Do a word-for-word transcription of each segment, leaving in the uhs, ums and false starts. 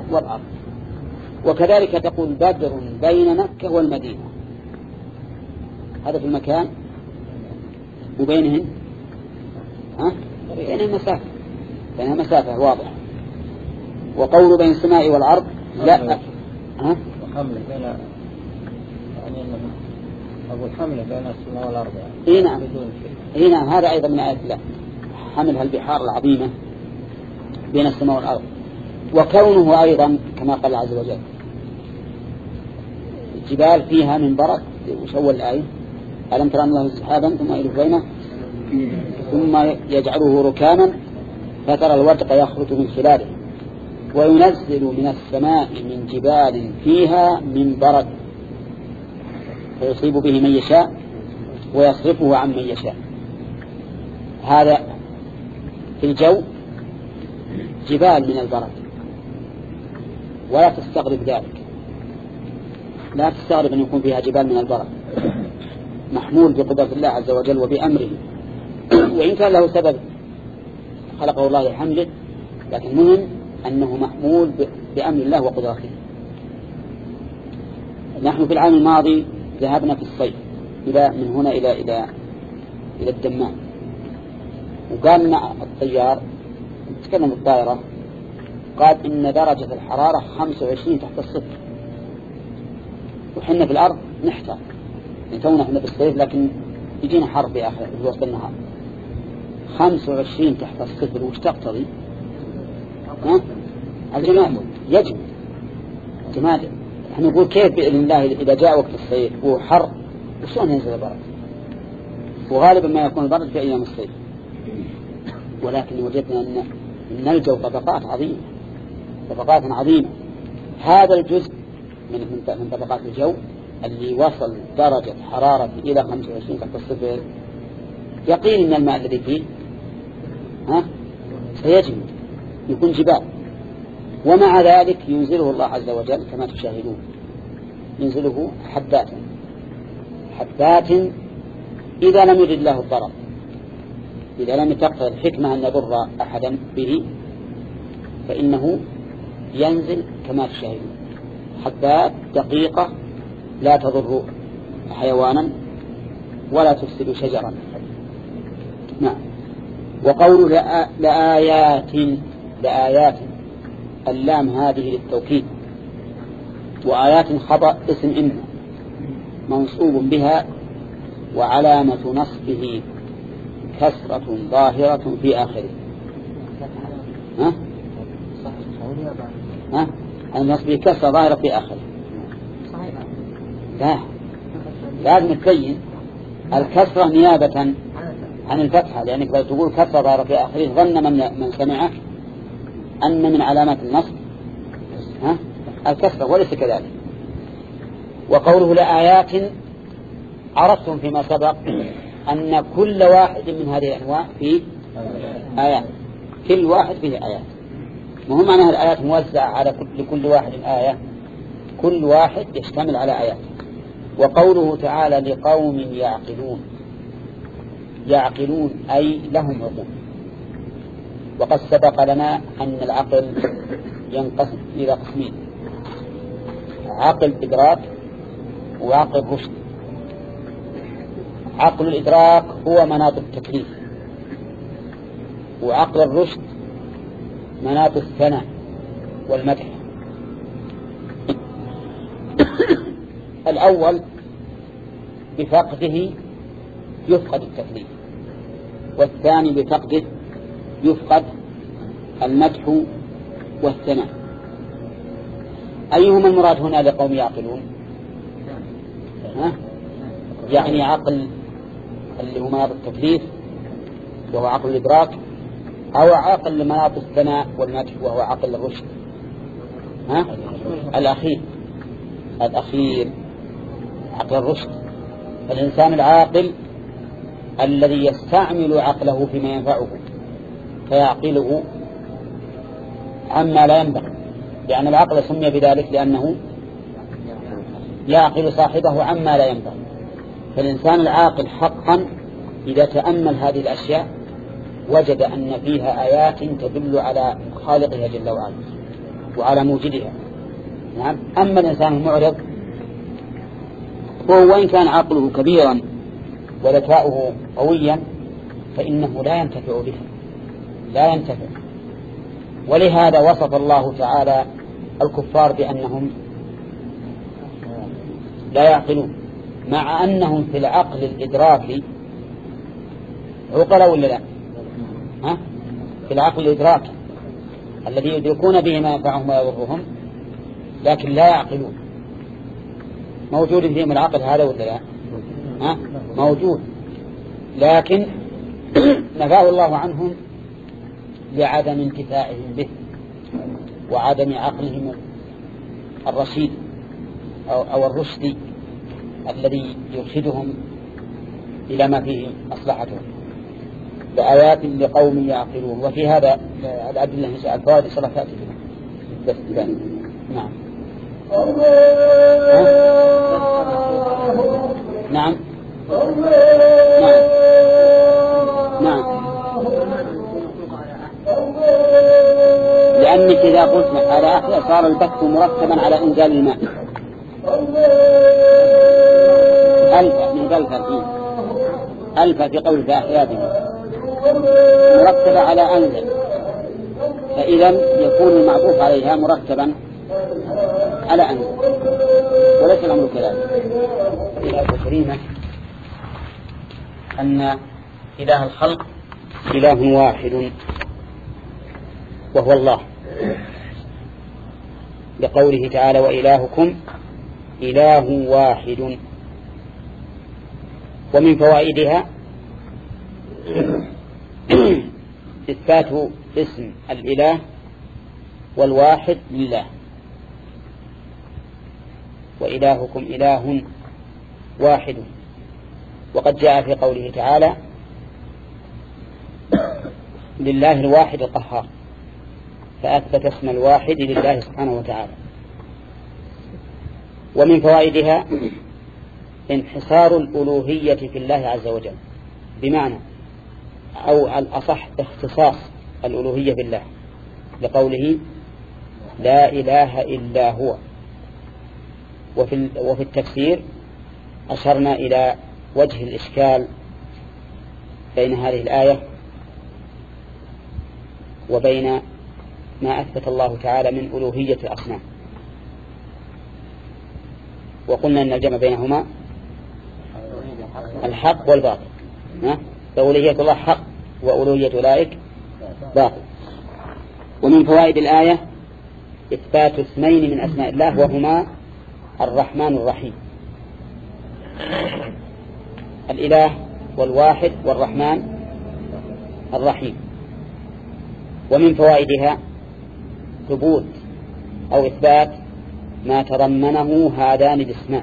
والأرض. وكذلك تقول بدر بين مكة والمدينة، هذا في المكان، وبينهن ها بينهن مسافة، بينها مسافة واضحة. وقول بين السماء والأرض لا ها حمل بين يعني أبو الحمل بين السماء والأرض يعني. إيه نعم إيه نعم هذا أيضا من آيات الله، حملها البحار العظيمة بين السماء والأرض. وكونه أيضا كما قال عز وجل الجبال فيها من برد، وش أول الآية؟ ألم ترى أن الله سحابا ثم يلف بينه ثم يجعله ركاما فترى الودق يخرج من خلاله وينزل من السماء من جبال فيها من برد فيصيب به من يشاء ويصرفه عن من يشاء. هذا في الجو جبال من البرد، ولا تستغرب ذلك، لا تستغرب أن يكون فيها جبال من البرد، محمول بقدرة الله عز وجل وبأمره. وإن كان له سبب خلقه الله لحمله، لكن مهم أنه محمول بأمر الله وقدرته. نحن في العام الماضي ذهبنا في الصيف إلى من هنا إلى إلى إلى الدمام، وقال لنا الطيار تكلم الطائرة قال إن درجة الحرارة خمسة وعشرين تحت الصفر، وحنا في الأرض نحتاج نتونا احنا في الصيف لكن يجينا حر في آخر في وسط النهار. خمسة وعشرين تحت الصفر وش تقتضي؟ ها؟ الجماد يجب جماد. احنا نقول كيف بإذن الله إذا جاء وقت الصيف وحر وشون ينزل البرد؟ وغالبا ما يكون البرد في أيام الصيف، ولكن وجدنا أن نلجأ طبقات عظيمة، طبقات عظيمة. هذا الجزء من من طبقات الجو اللي وصل درجة حرارة إلى خمسة وعشرين تحت الصفر، يقين أن الماء الذي فيه ها سيجمد يكون جبال. ومع ذلك ينزله الله عز وجل كما تشاهدون، ينزله حبات حبات إذا لم يرد الله الضرر، إذا لم تقتضي الحكمة أن يضر أحدا به فإنه ينزل كما تشاهدون، حبات دقيقة لا تضر حيوانا ولا تفسد شجرا. نعم. وقول لآيات لآيات اللام هذه للتوكيد، وآيات خبر اسم إن منصوب بها وعلامة نصبه كسرة ظاهرة في آخره. ها؟ ها؟ النصب كسرة ظاهرة في آخره. لا لازم تبين الكسرة نيابة عن الفتحة، لأنك لو تقول كسرة ظاهرة في آخره ظن من من سمعه أن من علامات النصب ها الكسرة، وليس كذلك. وقوله لآيات عرفتم فيما سبق أن كل واحد من هذه الأنواع فيه آيات، كل واحد فيه آيات، مهم معناها الآيات موزعة على كل, كل واحد آية، كل واحد يشتمل على آيات. وقوله تعالى لقوم يعقلون، يعقلون أي لهم عقول. وقد سبق لنا أن العقل ينقسم إلى قسمين، عقل إدراك وعقل رشد. عقل الإدراك هو مناط التكليف، وعقل الرشد مناط الثناء والمدح. الأول بفقده يفقد التكليف، والثاني بفقده يفقد المدح والثناء. أيهما المراد هنا لقوم يعقلون؟ ها؟ يعني عقل اللي هو مناط التكليف وهو عقل الإدراك، أو عقل لمناط الثناء والمدح وهو عقل الرشد؟ ها؟ الأخير الأخير عقل الرشد. الإنسان العاقل الذي يستعمل عقله فيما ينفعه فيعقله عما لا ينبغي، لأن العقل سمي بذلك لأنه يعقل صاحبه عما لا ينبغي. فالإنسان العاقل حقا إذا تأمل هذه الأشياء وجد أن فيها آيات تدل على خالقها جل وعلا، وعلى موجدها. نعم. أما الإنسان المعرض هو وإن كان عقله كبيرا وذكاؤه قويا فإنه لا ينتفع بها، لا ينتفع. ولهذا وصف الله تعالى الكفار بأنهم لا يعقلون، مع أنهم في العقل الإدراكي عقلاء ولا لا؟ ها؟ في العقل الإدراكي الذي يدركون به ما ينفعهم ويضرهم، لكن لا يعقلون. موجود فيهم العقل هذا ولا لا؟ ها؟ موجود، لكن نفاه الله عنهم لعدم انتفاعهم به وعدم عقلهم الرشيد أو, أو الرشدي الذي يرشدهم إلى ما فيه مصلحتهم. بآيات لقوم يعقلون. وفي هذا الأدلة الفوائد صلاة تأتي بس ثاني. نعم. نعم. نعم. نعم. لأنك إذا قلت على أخذ صار البث مرتبا على إنزال الماء. ألف من ألف الحين ألف في قول فأحيابه مرتبة على أنزل، فإذا يكون المعطوف عليها مرتبا على أنزل، وليس الأمر كذلك. الآية الكريمة أن إله الخلق إله واحد وهو الله، لقوله تعالى وإلهكم إله واحد. ومن فوائدها إثبات اسم الإله والواحد لله. وإلهكم إله واحد، وقد جاء في قوله تعالى لله الواحد القهار، فأثبت اسم الواحد لله سبحانه وتعالى. ومن فوائدها انحصار الألوهية في الله عز وجل، بمعنى أو الأصح اختصاص الألوهية بالله، لقوله لا إله إلا هو. وفي, وفي التفسير أشرنا إلى وجه الإشكال بين هذه الآية وبين ما أثبت الله تعالى من ألوهية الأصنام، وقلنا أن الجمع بينهما الحق والباطل. فألوهية الله حق وألوهية أولئك باطل. ومن فوائد الآية إثبات اسمين من أسماء الله وهما الرحمن الرحيم. الإله والواحد والرحمن الرحيم. ومن فوائدها ثبوت أو إثبات ما تضمنه هذان الاسمان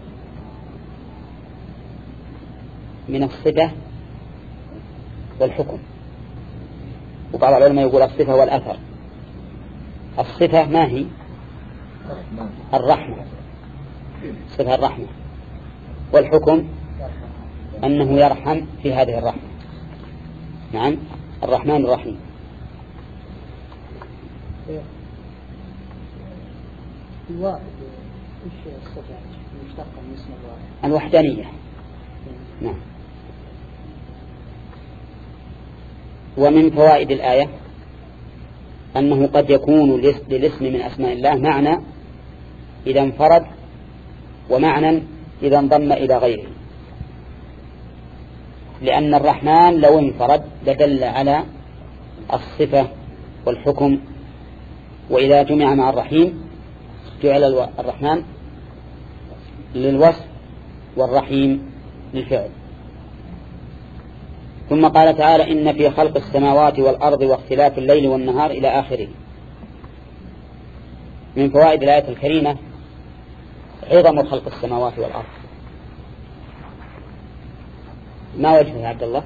من الصفة والحكم. وبعض العلماء يقول الصفة والأثر. الصفة ما هي؟ الرحمة، صفة الرحمة. والحكم أنه يرحم في هذه الرحمة. نعم، الرحمن الرحيم. الواحد وش الصفة المشتقة من اسم الواحد؟ الوحدانية. نعم. ومن فوائد الآية أنه قد يكون للاسم من أسماء الله معنى إذا انفرد، ومعنى إذا انضم إلى غيره. لأن الرحمن لو انفرد لدل على الصفة والحكم، وإذا جمع مع الرحيم جعل الرحمن للوصف والرحيم للفعل. ثم قال تعالى إن في خلق السماوات والأرض واختلاف الليل والنهار إلى آخره. من فوائد الآية الكريمة عظم خلق السماوات والأرض. ما وجهه يا عبد الله؟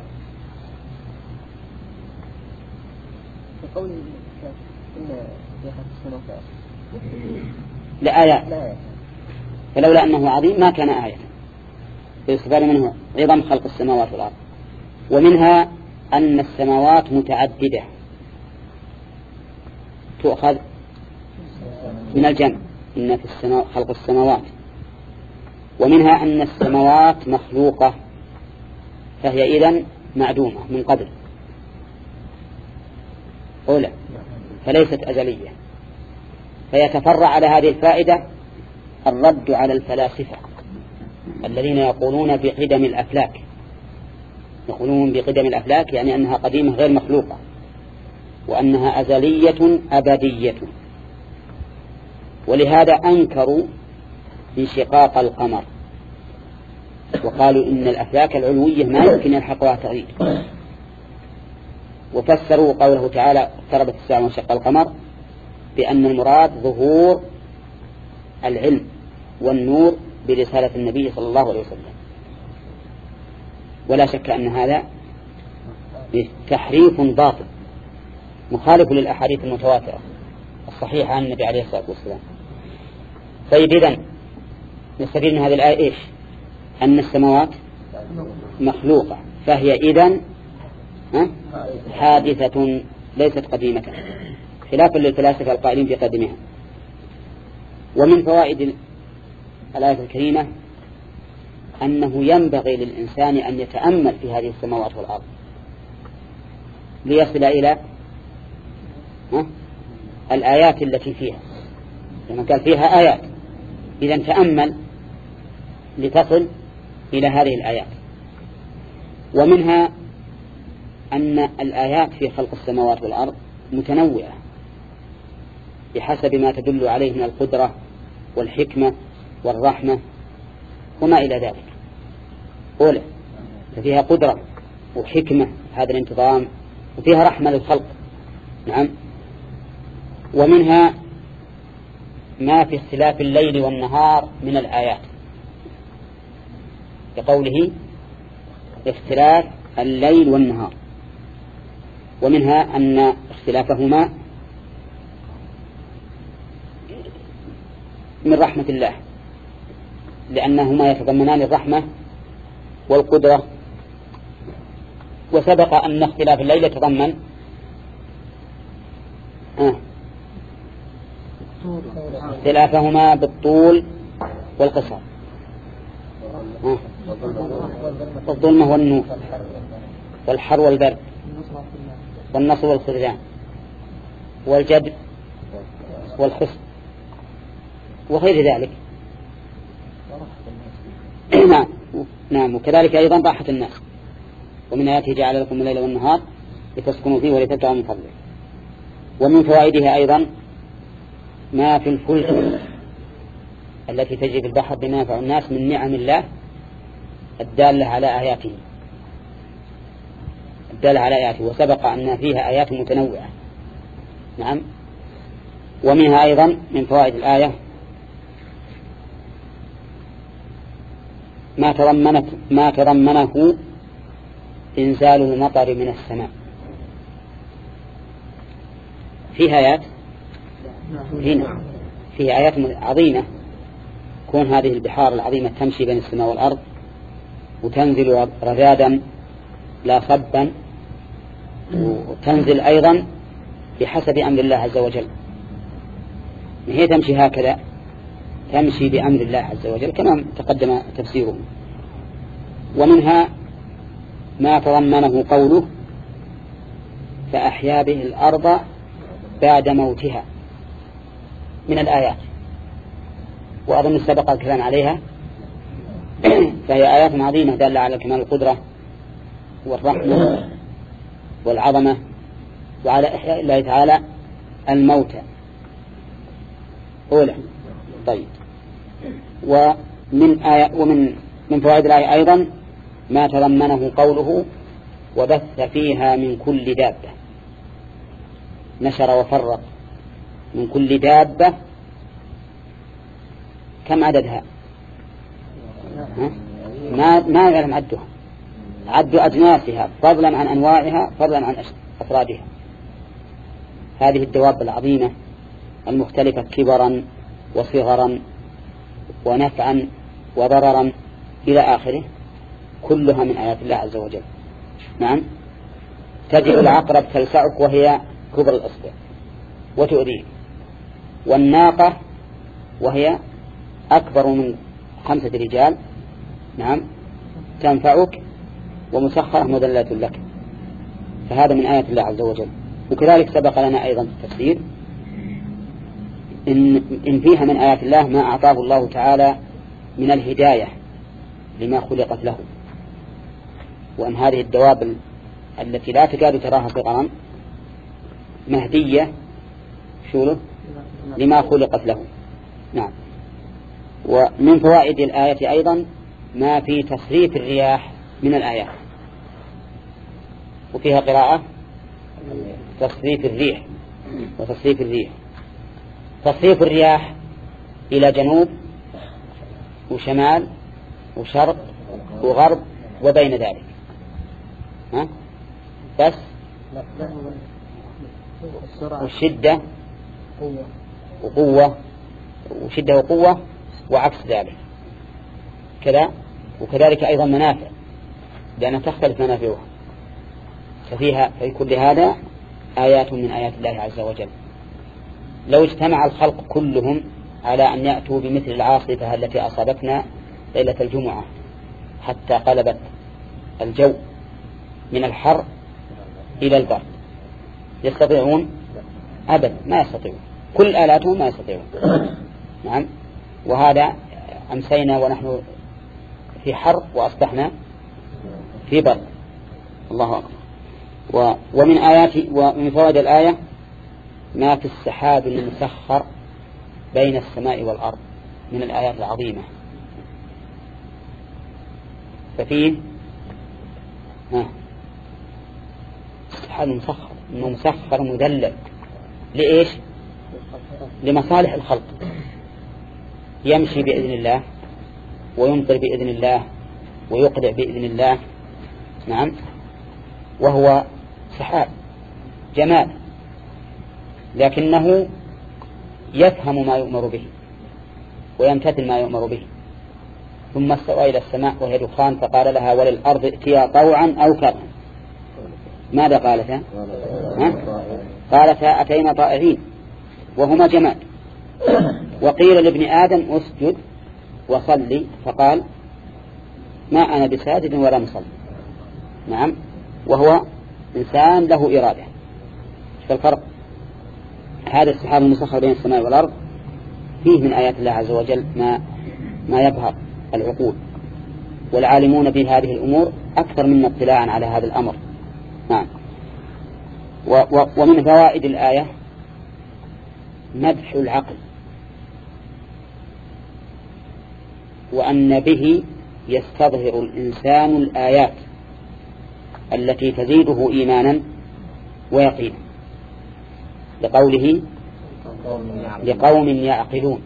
يقول إن في خلق السماوات لآيات، فلولا أنه عظيم ما كان آية. فيستفاد منه عظم خلق السماوات والأرض. ومنها أن السماوات متعددة تؤخذ من الجمع، إن في السماء خلق السماوات. ومنها أن السماوات مخلوقة فهي إذن معدومة من قبل أولى، فليست أزلية. فيتفرع على هذه الفائدة الرد على الفلاسفة الذين يقولون بقدم الأفلاك، يقولون بقدم الأفلاك يعني أنها قديمة غير مخلوقة، وأنها أزلية أبدية. ولهذا أنكروا انشقاق القمر، وقالوا إن الأفلاك العلوية ما يمكن يلحقها تغيير. وفسروا قوله تعالى اقتربت الساعة وانشق القمر بأن المراد ظهور العلم والنور برسالة النبي صلى الله عليه وسلم. ولا شك أن هذا تحريف باطل مخالف للأحاديث المتواترة الصحيحة عن النبي عليه الصلاة والسلام. طيب إذن نستفيد من هذه الآية إيش؟ أن السماوات مخلوقة فهي إذن حادثة ليست قديمة، خلافا للفلاسفة القائلين في قدمها. ومن فوائد الآية الكريمة أنه ينبغي للإنسان أن يتأمل في هذه السماوات والأرض ليصل إلى الآيات التي فيها، لما قال فيها آيات إذن تأمل لتصل إلى هذه الآيات. ومنها أن الآيات في خلق السماوات والأرض متنوعة بحسب ما تدل عليه من القدرة والحكمة والرحمة وما إلى ذلك. أولى ففيها قدرة وحكمة هذا الانتظام، وفيها رحمة للخلق. نعم. ومنها ما في اختلاف الليل والنهار من الآيات بقوله اختلاف الليل والنهار. ومنها أن اختلافهما من رحمة الله لأنهما يتضمنان الرحمة والقدرة. وسبق أن اختلاف الليل يتضمن آه. اختلافهما بالطول والقصر آه. الظلمة والنور والحر والبرد والنصر والخذلان والجد والخصب وغير ذلك. نعم. نعم. وكذلك أيضا راحة الناس. ومن آياته جعل لكم الليل والنهار لتسكنوا فيه ولتبتغوا من فضله. ومن فوائدها أيضا ما في الفلك التي تجري في البحر بما ينفع الناس من نعم الله الدالة على آياته الدالة على آياته وسبق أن فيها آيات متنوعة. نعم. ومنها أيضا من فوائد الآية ما تضمنت ما تضمنه إنزال المطر من السماء. فيها آيات هنا فيها آيات عظيمة كون هذه البحار العظيمة تمشي بين السماء والأرض وتنزل رذاذا لا صبا، وتنزل أيضا بحسب أمر الله عز وجل. هي تمشي هكذا تمشي بأمر الله عز وجل كما تقدم تفسيره. ومنها ما تضمنه قوله فأحيا به الأرض بعد موتها من الآيات، وأظن سبق الكلام عليها. فهي آيات عظيمة دالة على كمال القدرة والرحمة والعظمة وعلى إحياء الله تعالى الموتى. أولى. طيب. ومن آية ومن من فوائد الآية أيضا ما تضمنه قوله وبث فيها من كل دابة. نشر وفرق من كل دابة. كم عددها؟ ما ما يعلم عدها، عد أجناسها فضلا عن أنواعها فضلا عن أفرادها. هذه الدواب العظيمة المختلفة كبرا وصغرا ونفعا وضررا إلى آخره كلها من آيات الله عز وجل. نعم. تجد العقرب تلسعك وهي كبر الأصبع وتؤذيك، والناقة وهي أكبر من خمسة رجال، نعم، تنفعك ومسخرة مذلة لك. فهذا من آيات الله عز وجل. وكذلك سبق لنا أيضا التفسير إن, إن فيها من آيات الله ما أعطاه الله تعالى من الهداية لما خلقت له، وأن هذه الدواب التي لا تكاد تراها صغرا مهدية شو لما خلقت له. نعم. ومن فوائد الآية أيضا ما في تصريف الرياح من الآيات، وفيها قراءة تصريف الريح وتصريف الريح. تصريف الرياح إلى جنوب وشمال وشرق وغرب وبين ذلك، ها؟ بس والشدة وقوة وشدة وقوة وعكس ذلك كذا. وكذلك أيضا منافع، لأنها تختلف منافعها. ففيها في كل هذا آيات من آيات الله عز وجل. لو اجتمع الخلق كلهم على أن يأتوا بمثل العاصفة التي أصابتنا ليلة الجمعة حتى قلبت الجو من الحر إلى البرد، يستطيعون؟ أبدا ما يستطيعون، كل آلاتهم ما يستطيعون. نعم. وهذا أمسينا ونحن في حر وأصبحنا في برد. الله أكبر. ومن آيات ومن فوائد الآية ما في السحاب المسخر بين السماء والأرض من الآيات العظيمة. ففيه السحاب المسخر، إنه مسخر مدلل لإيش؟ لمصالح الخلق، يمشي بإذن الله ويمطر بإذن الله ويقدع بإذن الله. نعم. وهو سحاب جمال، لكنه يفهم ما يؤمر به ويمتثل ما يؤمر به. ثم استوى إلى السماء وهي دخان فقال لها وللأرض ائتيا طوعا أو كرها. ماذا قالتا؟ قالتا أتينا طائعين، وهما جماد. وقيل لابن آدم اسجد وصلي فقال ما أنا بساجد ولا مصلي. نعم. وهو إنسان له إرادة. فالفرق هذا السحاب المسخر بين السماء والأرض فيه من آيات الله عز وجل ما ما يظهر العقول، والعالمون بهذه الأمور أكثر منا اطلاعا على هذا الأمر. نعم. ومن فوائد الآية مدح العقل، وأن به يستظهر الإنسان الآيات التي تزيده إيمانا ويقينا، لقوله لقوم يعقلون.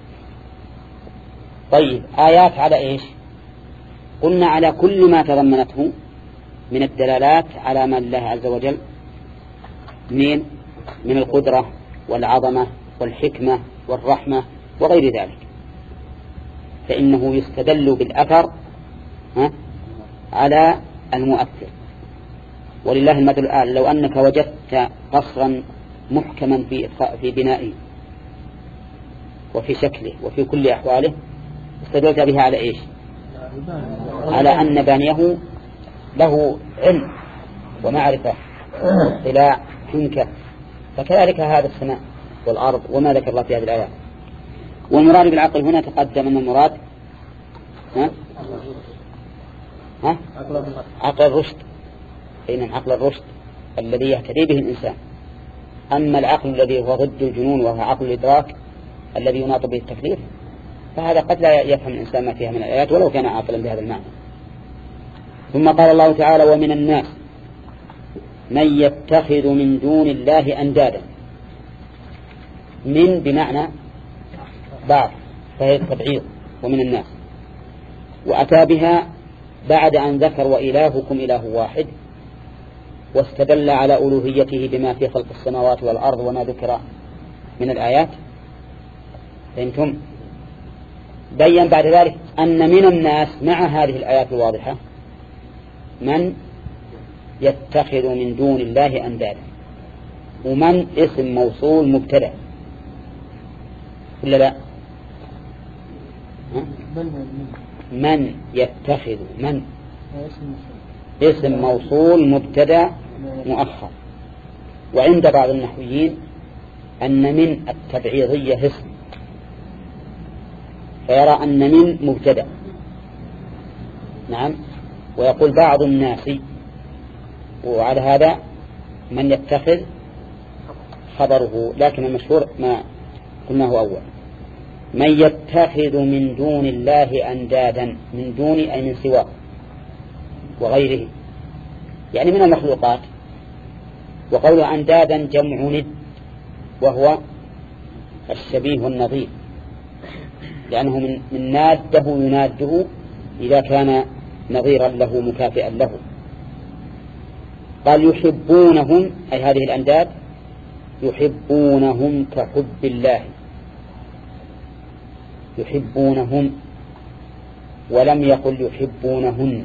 طيب، آيات على إيش؟ قلنا على كل ما تضمنته من الدلالات على ما الله عز وجل من من القدرة والعظمة والحكمة والرحمة وغير ذلك، فإنه يستدل بالأثر على المؤثر. ولله المثل الأعلى، لو أنك وجدت قصرا محكما في في بنائه وفي شكله وفي كل أحواله، استدلت بها على إيش؟ على أن بانيه له علم ومعرفة اطلاع حنكة. فكذلك هذا السماء والأرض وما ذكر الله في هذه الآيات. والمراد بالعقل هنا تقدم أن المراد ها؟ ها؟ عقل الرشد، إن عقل الرشد الذي يهتدي به الإنسان. أما العقل الذي هو ضد الجنون وهو عقل الإدراك الذي يناط به التكليف، فهذا قد لا يفهم الإنسان ما فيها من الآيات ولو كان عاقلا بهذا المعنى. ثم قال الله تعالى ومن الناس من يتخذ من دون الله أندادا. من بمعنى بعض، فهي التبعيض ومن الناس، وأتى بها بعد أن ذكر وإلهكم إله واحد، واستدل على ألوهيته بما في خلق السماوات والأرض وما ذكر من الآيات. فهمتم؟ بيّن بعد ذلك أن من الناس مع هذه الآيات الواضحة من يتخذ من دون الله أندادا، ومن اسم موصول مبتدأ ولا لا؟ من يتخذ من اسم موصول مبتدأ مؤخر. وعند بعض النحويين أن من التبعيضية اسم، فيرى أن من مبتدأ. نعم. ويقول بعض الناس وعلى هذا من يتخذ خبره، لكن المشهور ما قلناه أول، من يتخذ من دون الله أندادا، من دون أي من سواه وغيره، يعني من المخلوقات. وقول أندادا جمع ند، وهو الشبيه والنظير، لأنه من, من ناده يناده إذا كان نظيرا له مكافئا له. قال يحبونهم، أي هذه الأنداد يحبونهم كحب الله، يحبونهم، ولم يقل يحبونهن،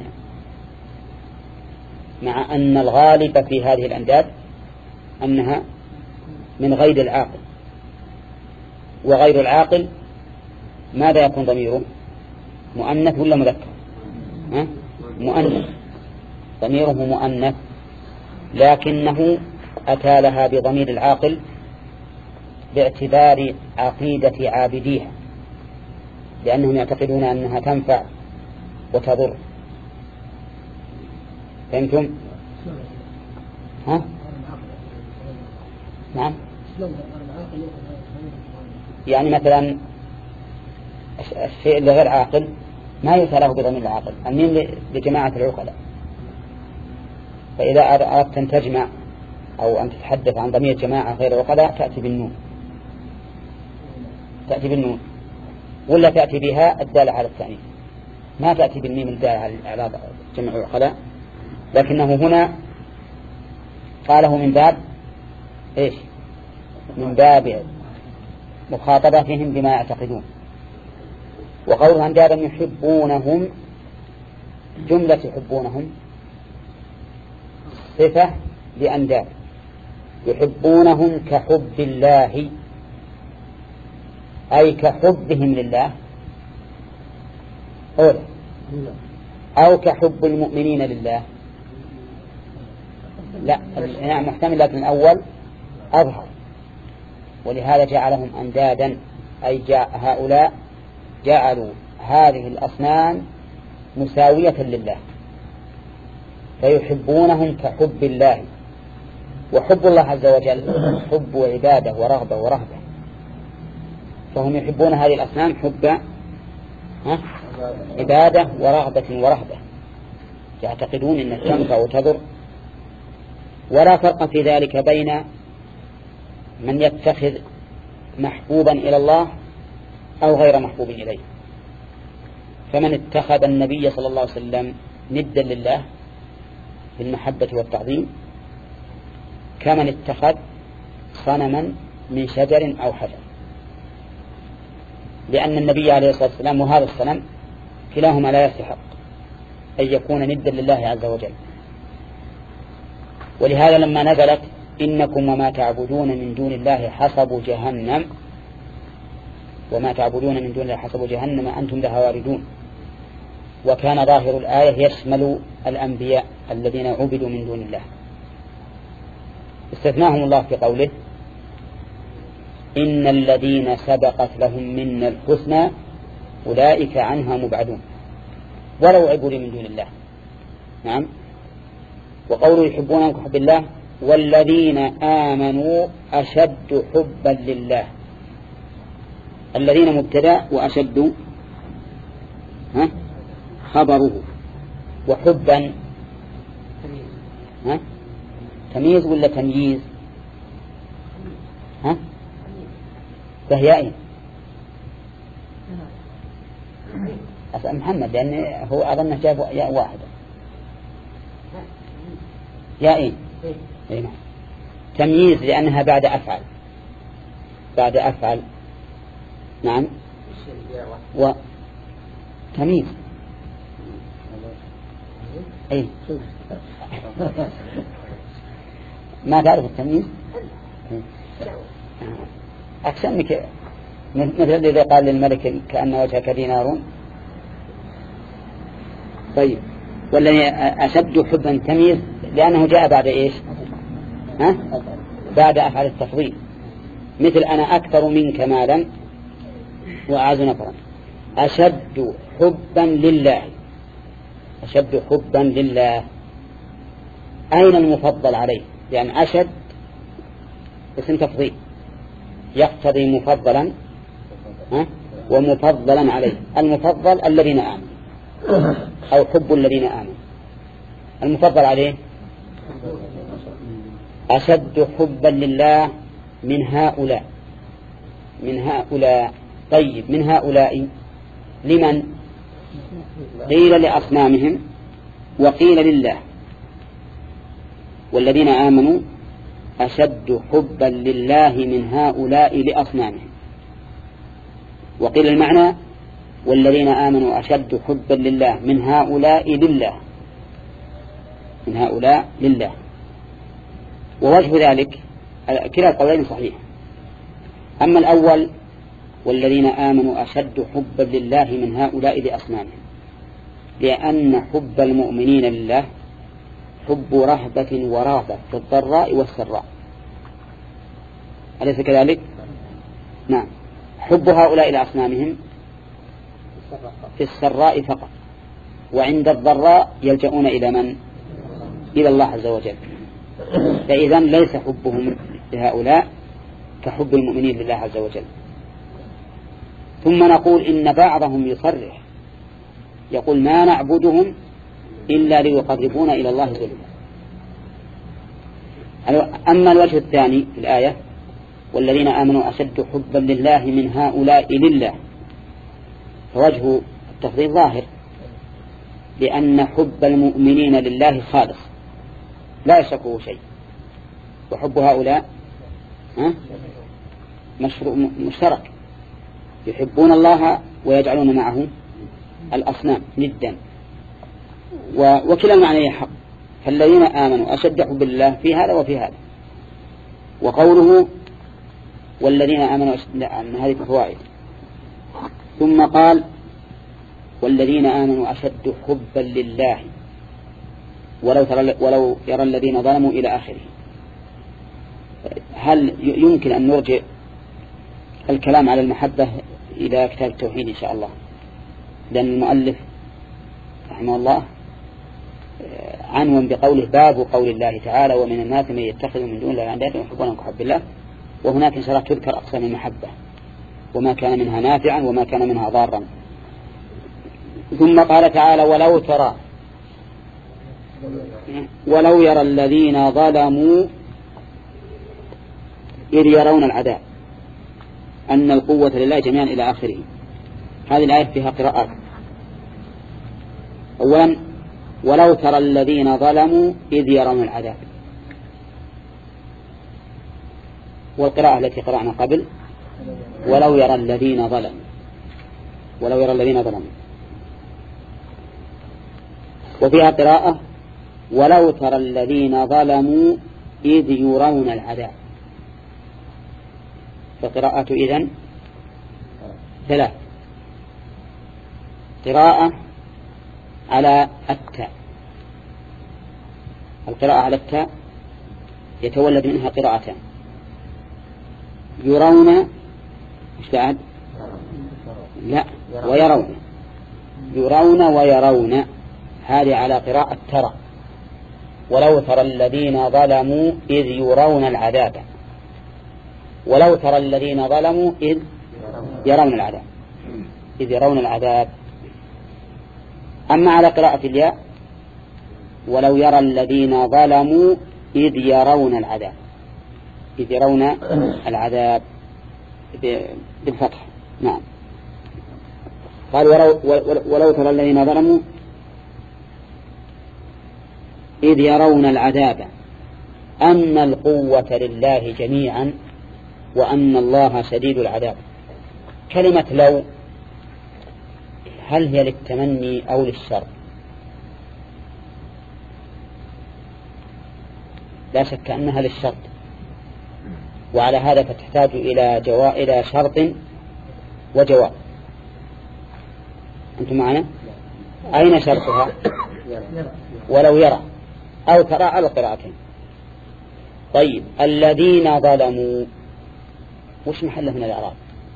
مع أن الغالب في هذه الأنداد أنها من غير العاقل. وغير العاقل ماذا يكون ضميره؟ مؤنث ولا مذكر؟ ها؟ مؤنث، ضميره مؤنث، لكنه أتى لها بضمير العاقل باعتبار عقيدة عابديها، لأنهم يعتقدون أنها تنفع وتضر. فهمتم؟ ها؟ نعم. يعني مثلا الشيء اللي غير عاقل ما يثاره بضمير العاقل، الميم لجماعة العقلاء. فإذا أردت أن تجمع أو أن تتحدث عن ضمير جماعة غير العقلاء تأتي بالنون، تأتي بالنون، ولا تأتي بها الدالة على التأنيث، ما تأتي بالميم الدالة على جمع العقلاء. لكنه هنا قاله من باب إيش؟ من باب مخاطبتهم بما يعتقدون. وقولها أندادا يحبونهم، جملة يحبونهم صفة لأنداد، يحبونهم كحب الله، أي كحبهم لله، أو كحب المؤمنين لله. لا، نعم محتمل، لكن الأول أظهر، ولهذا جعلهم أندادا، أي جاء هؤلاء جعلوا هذه الأصنام مساوية لله، فيحبونهم كحب الله. وحب الله عز وجل حب وعبادة ورغبة ورهبة، فهم يحبون هذه الأصنام حب عبادة ورغبة ورهبة، يعتقدون أن تنفع وتضر. ولا فرق في ذلك بين من يتخذ محبوبا إلى الله أو غير محبوب إليه. فمن اتخذ النبي صلى الله عليه وسلم ندا لله في المحبة والتعظيم كمن اتخذ صنما من شجر أو حجر، لأن النبي عليه الصلاة والسلام وهذا الصنم كلاهما لا يستحق أن يكون ندا لله عز وجل. ولهذا لما نزلت إنكم وما تعبدون من دون الله حصب جهنم، وما تعبدون من دون الله حصب جهنم أنتم لها واردون، وكان ظاهر الآية يشمل الأنبياء الذين عبدوا من دون الله، استثناهم الله في قوله إن الذين سبقت لهم منا الحسنى أولئك عنها مبعدون ولو عبدوا من دون الله. نعم. وقوله يحبونهم كحب الله والذين آمنوا أشد حبا لله، الذين مبتدأ وأشد ها خبره، وحبا ها تمييز ولا تمييز؟ ها فهيائين. أسأل محمد لأن هو أظن جاب ياء واحدة. يائين إيه؟ تمييز لأنها بعد أفعل، بعد أفعل. نعم. وتمييز أي ما تعرف التمييز؟ أقسمك مثل الذي قال للملك كأن وجهك دينار. طيب والذي أشد حبا تمييز لأنه جاء بعد إيش؟ ها؟ بعد أفعال التفضيل، مثل أنا أكثر منك مالا وأعز نفرا. أشد حبا لله، أشد حبا لله. أين المفضل عليه؟ يعني أشد اسم تفضيل يقتضي مفضلا ها؟ ومفضلا عليه. المفضل الذين آمنوا أو حب الذين آمنوا، المفضل عليه أشد حبا لله من هؤلاء، من هؤلاء. طيب من هؤلاء لمن؟ قيل لأصنامهم وقيل لله. والذين آمنوا أشد حبا لله من هؤلاء لأصنامهم. وقيل المعنى والذين آمنوا أشد حبا لله من هؤلاء لله، من هؤلاء لله. ووجه ذلك كلا القولين صحيح. أما الأول والذين آمنوا أشد حبا لله من هؤلاء لأصنامهم، لأن حب المؤمنين لله حب رهبة ورهبة في الضراء والسراء، أليس كذلك؟ نعم. حب هؤلاء لأصنامهم في السراء فقط، وعند الضراء يلجؤون إلى من؟ إلى الله عز وجل. فإذا ليس حبهم لهؤلاء كحب المؤمنين لله عز وجل. ثم نقول إن بعضهم يصرح يقول ما نعبدهم إلا ليقربونا إلى الله زلفى. أما الوجه الثاني في الآية والذين آمنوا أشد حبا لله من هؤلاء لله، فوجه التفضيل ظاهر، لأن حب المؤمنين لله خالص لا يشركه شيء، وحب هؤلاء مشترك، يحبون الله ويجعلون معه الأصنام ندا، وكلا المعنى حق. فالذين آمنوا أشد حب الله في هذا وفي هذا. وقوله والذين آمنوا من هذه الفوائد. ثم قال والذين آمنوا أشد حبا لله ولو, ترى ولو يرى الذين ظلموا إلى آخره. هل يمكن أن نرجع الكلام على المحبة إلى كتاب التوحيد إن شاء الله؟ لأن المؤلف رحمه الله عنوان بقوله باب قول الله تعالى ومن الناس من يتخذ من دون الله أندادا يحبونهم كحب الله. وهناك إن شاء الله تذكر أقسام المحبة وما كان منها نافعا وما كان منها ضارا. ثم قال تعالى ولو ترى ولو يرى الذين ظلموا إذ يرون العذاب أن القوة لله جميعا إلى آخره. هذه الآية فيها قراءات. أولا ولو ترى الذين ظلموا إذ يرون العذاب، والقراءة التي قرأنا قبل ولو يرى الذين ظلموا، ولو يرى الذين ظلموا. وفيها قراءة ولو ترى الذين ظلموا إذ يرون العذاب. فقراءة إذن ثلاث: قراءة على التاء، القراءة على التاء يتولد منها قراءتان: يرون مش بعد لا ويرون، يرون ويرون، هذه على قراءة ترى. ولو ترى الذين ظلموا إذ يرون العذاب، ولو ترى الذين ظلموا إذ يرون العذاب، إذ يرون العذاب. أما على قراءة الياء ولو يرى الذين ظلموا إذ يرون العذاب، إذ يرون العذاب بالفتح. نعم. قال ولو, ولو ترى الذين ظلموا إذ يرون العذاب أن القوة لله جميعا وأن الله شديد العذاب. كلمة لو هل هي للتمني أو للشر؟ لا شك أنها للشرط، وعلى هذا فتحتاج إلى جواء إلى شرط وجواب. أنتم معنا؟ أين شرطها؟ ولو يرى أو ترى على القراءتين. طيب الذين ظلموا وش محله من الإعراب؟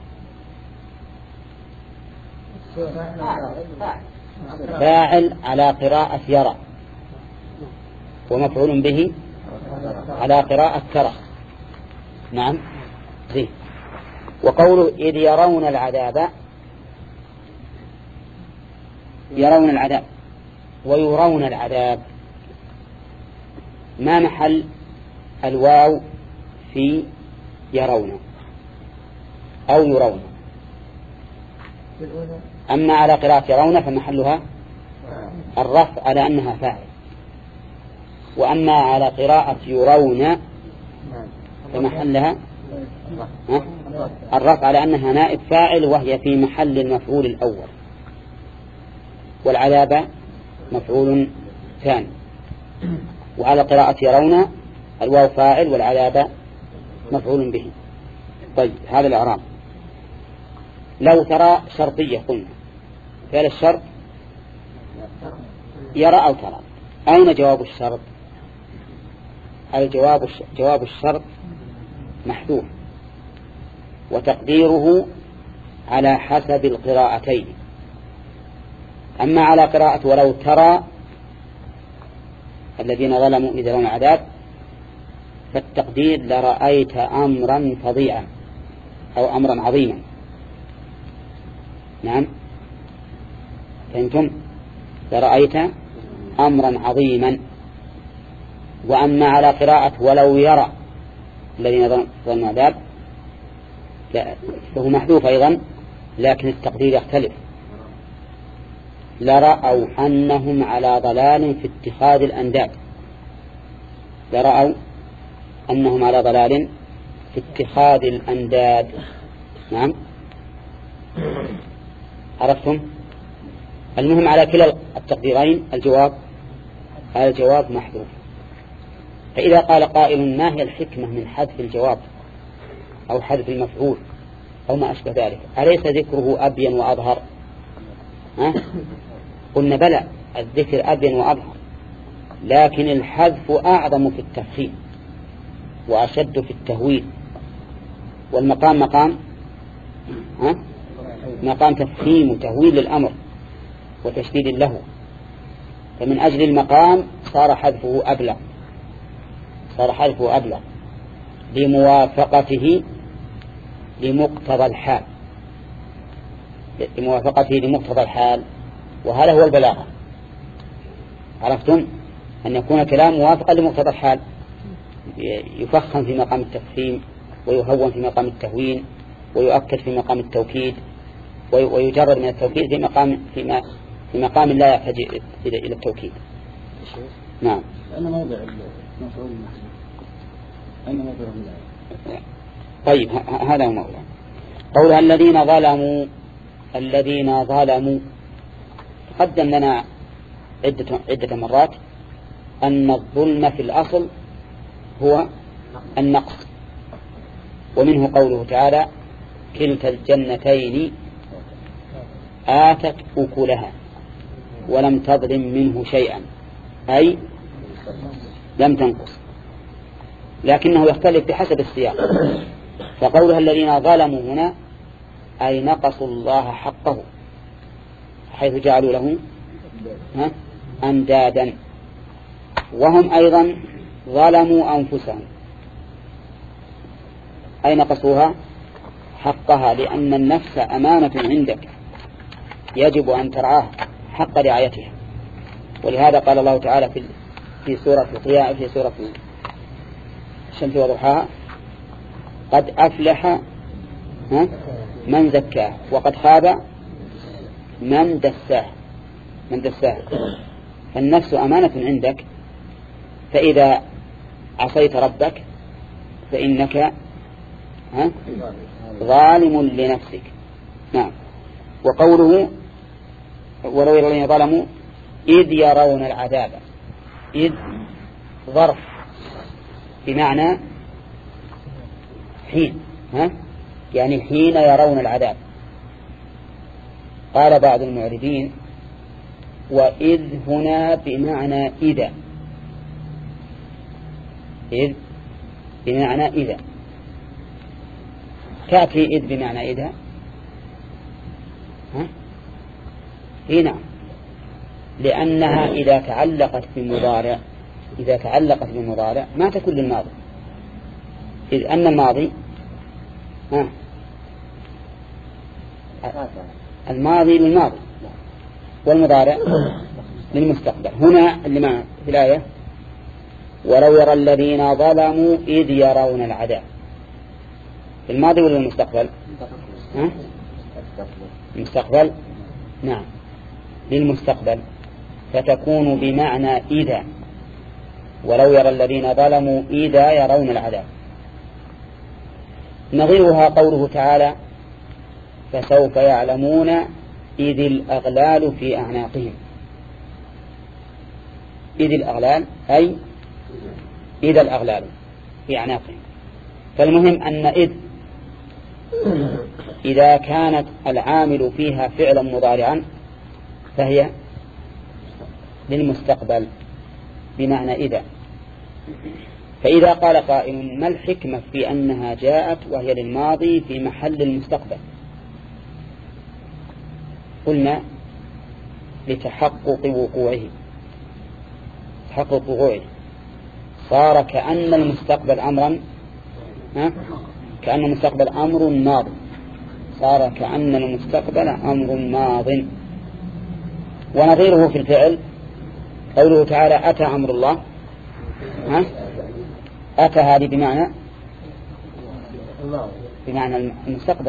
فاعل على قراءة يرى ومفعول به على قراءة ترى. نعم زين. وقوله إذ يرون العذاب، يرون العذاب ويرون العذاب، ما محل الواو في يرون أو يرون؟ أما على قراءة يرون فمحلها الرفع على أنها فاعل، وأما على قراءة يرون فمحلها الرفع على أنها نائب فاعل وهي في محل المفعول الأول، والعذاب مفعول ثاني. وعلى قراءة يرون الواو فاعل والعذاب مفعول به. طيب هذا الإعراب. لو ترى شرطية قلنا فعل الشرط يرى أو ترى، أين جواب الشرط؟ الجواب جواب الشرط محذوف وتقديره على حسب القراءتين. أما على قراءة ولو ترى الذين ظلموا إذ يرون العذاب فالتقدير لرأيت أمرا فظيعا أو أمرا عظيما. نعم فهمتم؟ لرأيت أمرا عظيما. وأما على قراءة ولو يرى الذين ظلموا العذاب فهو محذوف أيضا، لكن التقدير يختلف. لرأوا أنهم على ضلال في اتخاذ الأنداد، لرأوا أنهم على ضلال في اتخاذ الأنداد. نعم عرفتم؟ المهم على كلا التقديرين الجواب الجواب محذوف. فإذا قال قائل ما هي الحكمة من حذف الجواب أو حذف المفعول أو ما أشبه ذلك، أليس ذكره أبين وأظهر؟ ها؟ قلنا بلى، الذكر أبين وأظهر، لكن الحذف أعظم في التفخيم وأشد في التهويل، والمقام مقام ها؟ مقام تفخيم وتهويل للأمر وتشديد له، فمن أجل المقام صار حذفه أبلغ، صار حذفه أبلغ لموافقته لمقتضى الحال، لموافقته لمقتضى الحال، وهذا هو البلاغة. عرفتم أن يكون كلام موافقا لمقتضى الحال، يفخم في مقام التفخيم ويهون في مقام التهوين ويؤكد في مقام التوكيد ويجرد من التوكيد في مقام في في مقام لا يحتاج إلى التوكيد. نعم. أنا موضع المفعول المحذوف. أين موضع الآية؟ طيب هذا هو موضع قولها الذين ظلموا. الذين ظلموا قدم لنا عدة عدة مرات أن الظلم في الأصل هو النقص، ومنه قوله تعالى كلتا الجنتين آتت أكلها ولم تظلم منه شيئا، أي لم تنقص، لكنه يختلف بحسب السياق. فقولها الذين ظلموا هنا أي نقصوا الله حقه، حيث جعلوا له أندادا، وهم أيضا ظلموا أنفسهم أي نقصوها حقها، لأن النفس أمانة عندك يجب أن ترعاها حق رعايتها. ولهذا قال الله تعالى في في سورة القيامة في سورة الشمس وضحاها قد أفلح من زكاه وقد خاب من دساه من دساه. فالنفس أمانة عندك، فإذا عصيت ربك فإنك ظالم لنفسك. نعم. وقوله ولو يرى الذين ظلموا إذ يرون العذاب، إذ ظرف بمعنى حين، ها؟ يعني حين يرون العذاب، قال بعض المعربين وإذ هنا بمعنى إذا، إذ بمعنى إذا، تأتي إذ بمعنى إذا، ها؟ إيه نعم، لأنها إذا تعلقت بمضارع إذا تعلقت بمضارع ما تكون للماضي، إذ أن الماضي ها الماضي للماضي والمضارع للمستقبل. هنا اللي معنا في الآية ولو يرى الذين ظلموا إذ يرون العذاب، الماضي ولا المستقبل؟ ها؟ المستقبل، نعم للمستقبل، فتكون بمعنى إذا، ولو يرى الذين ظلموا إذا يرون العذاب. نظيرها قوله تعالى فسوف يعلمون إذ الأغلال في أعناقهم، إذ الأغلال أي إذا الأغلال في أعناقهم. فالمهم أن إذ إذا كانت العامل فيها فعلا مضارعا فهي للمستقبل بمعنى إذا. فإذا قال قائل ما الحكمة في أنها جاءت وهي للماضي في محل المستقبل؟ قلنا لتحقق وقوعه، تحقق وقوعه، صار كأن المستقبل أمرا ها؟ كأن المستقبل أمر ماض، صار كأن المستقبل أمر ماض. ونظيره في الفعل قوله تعالى أتى أمر الله، ها؟ أتى هذه بمعنى بمعنى المستقبل،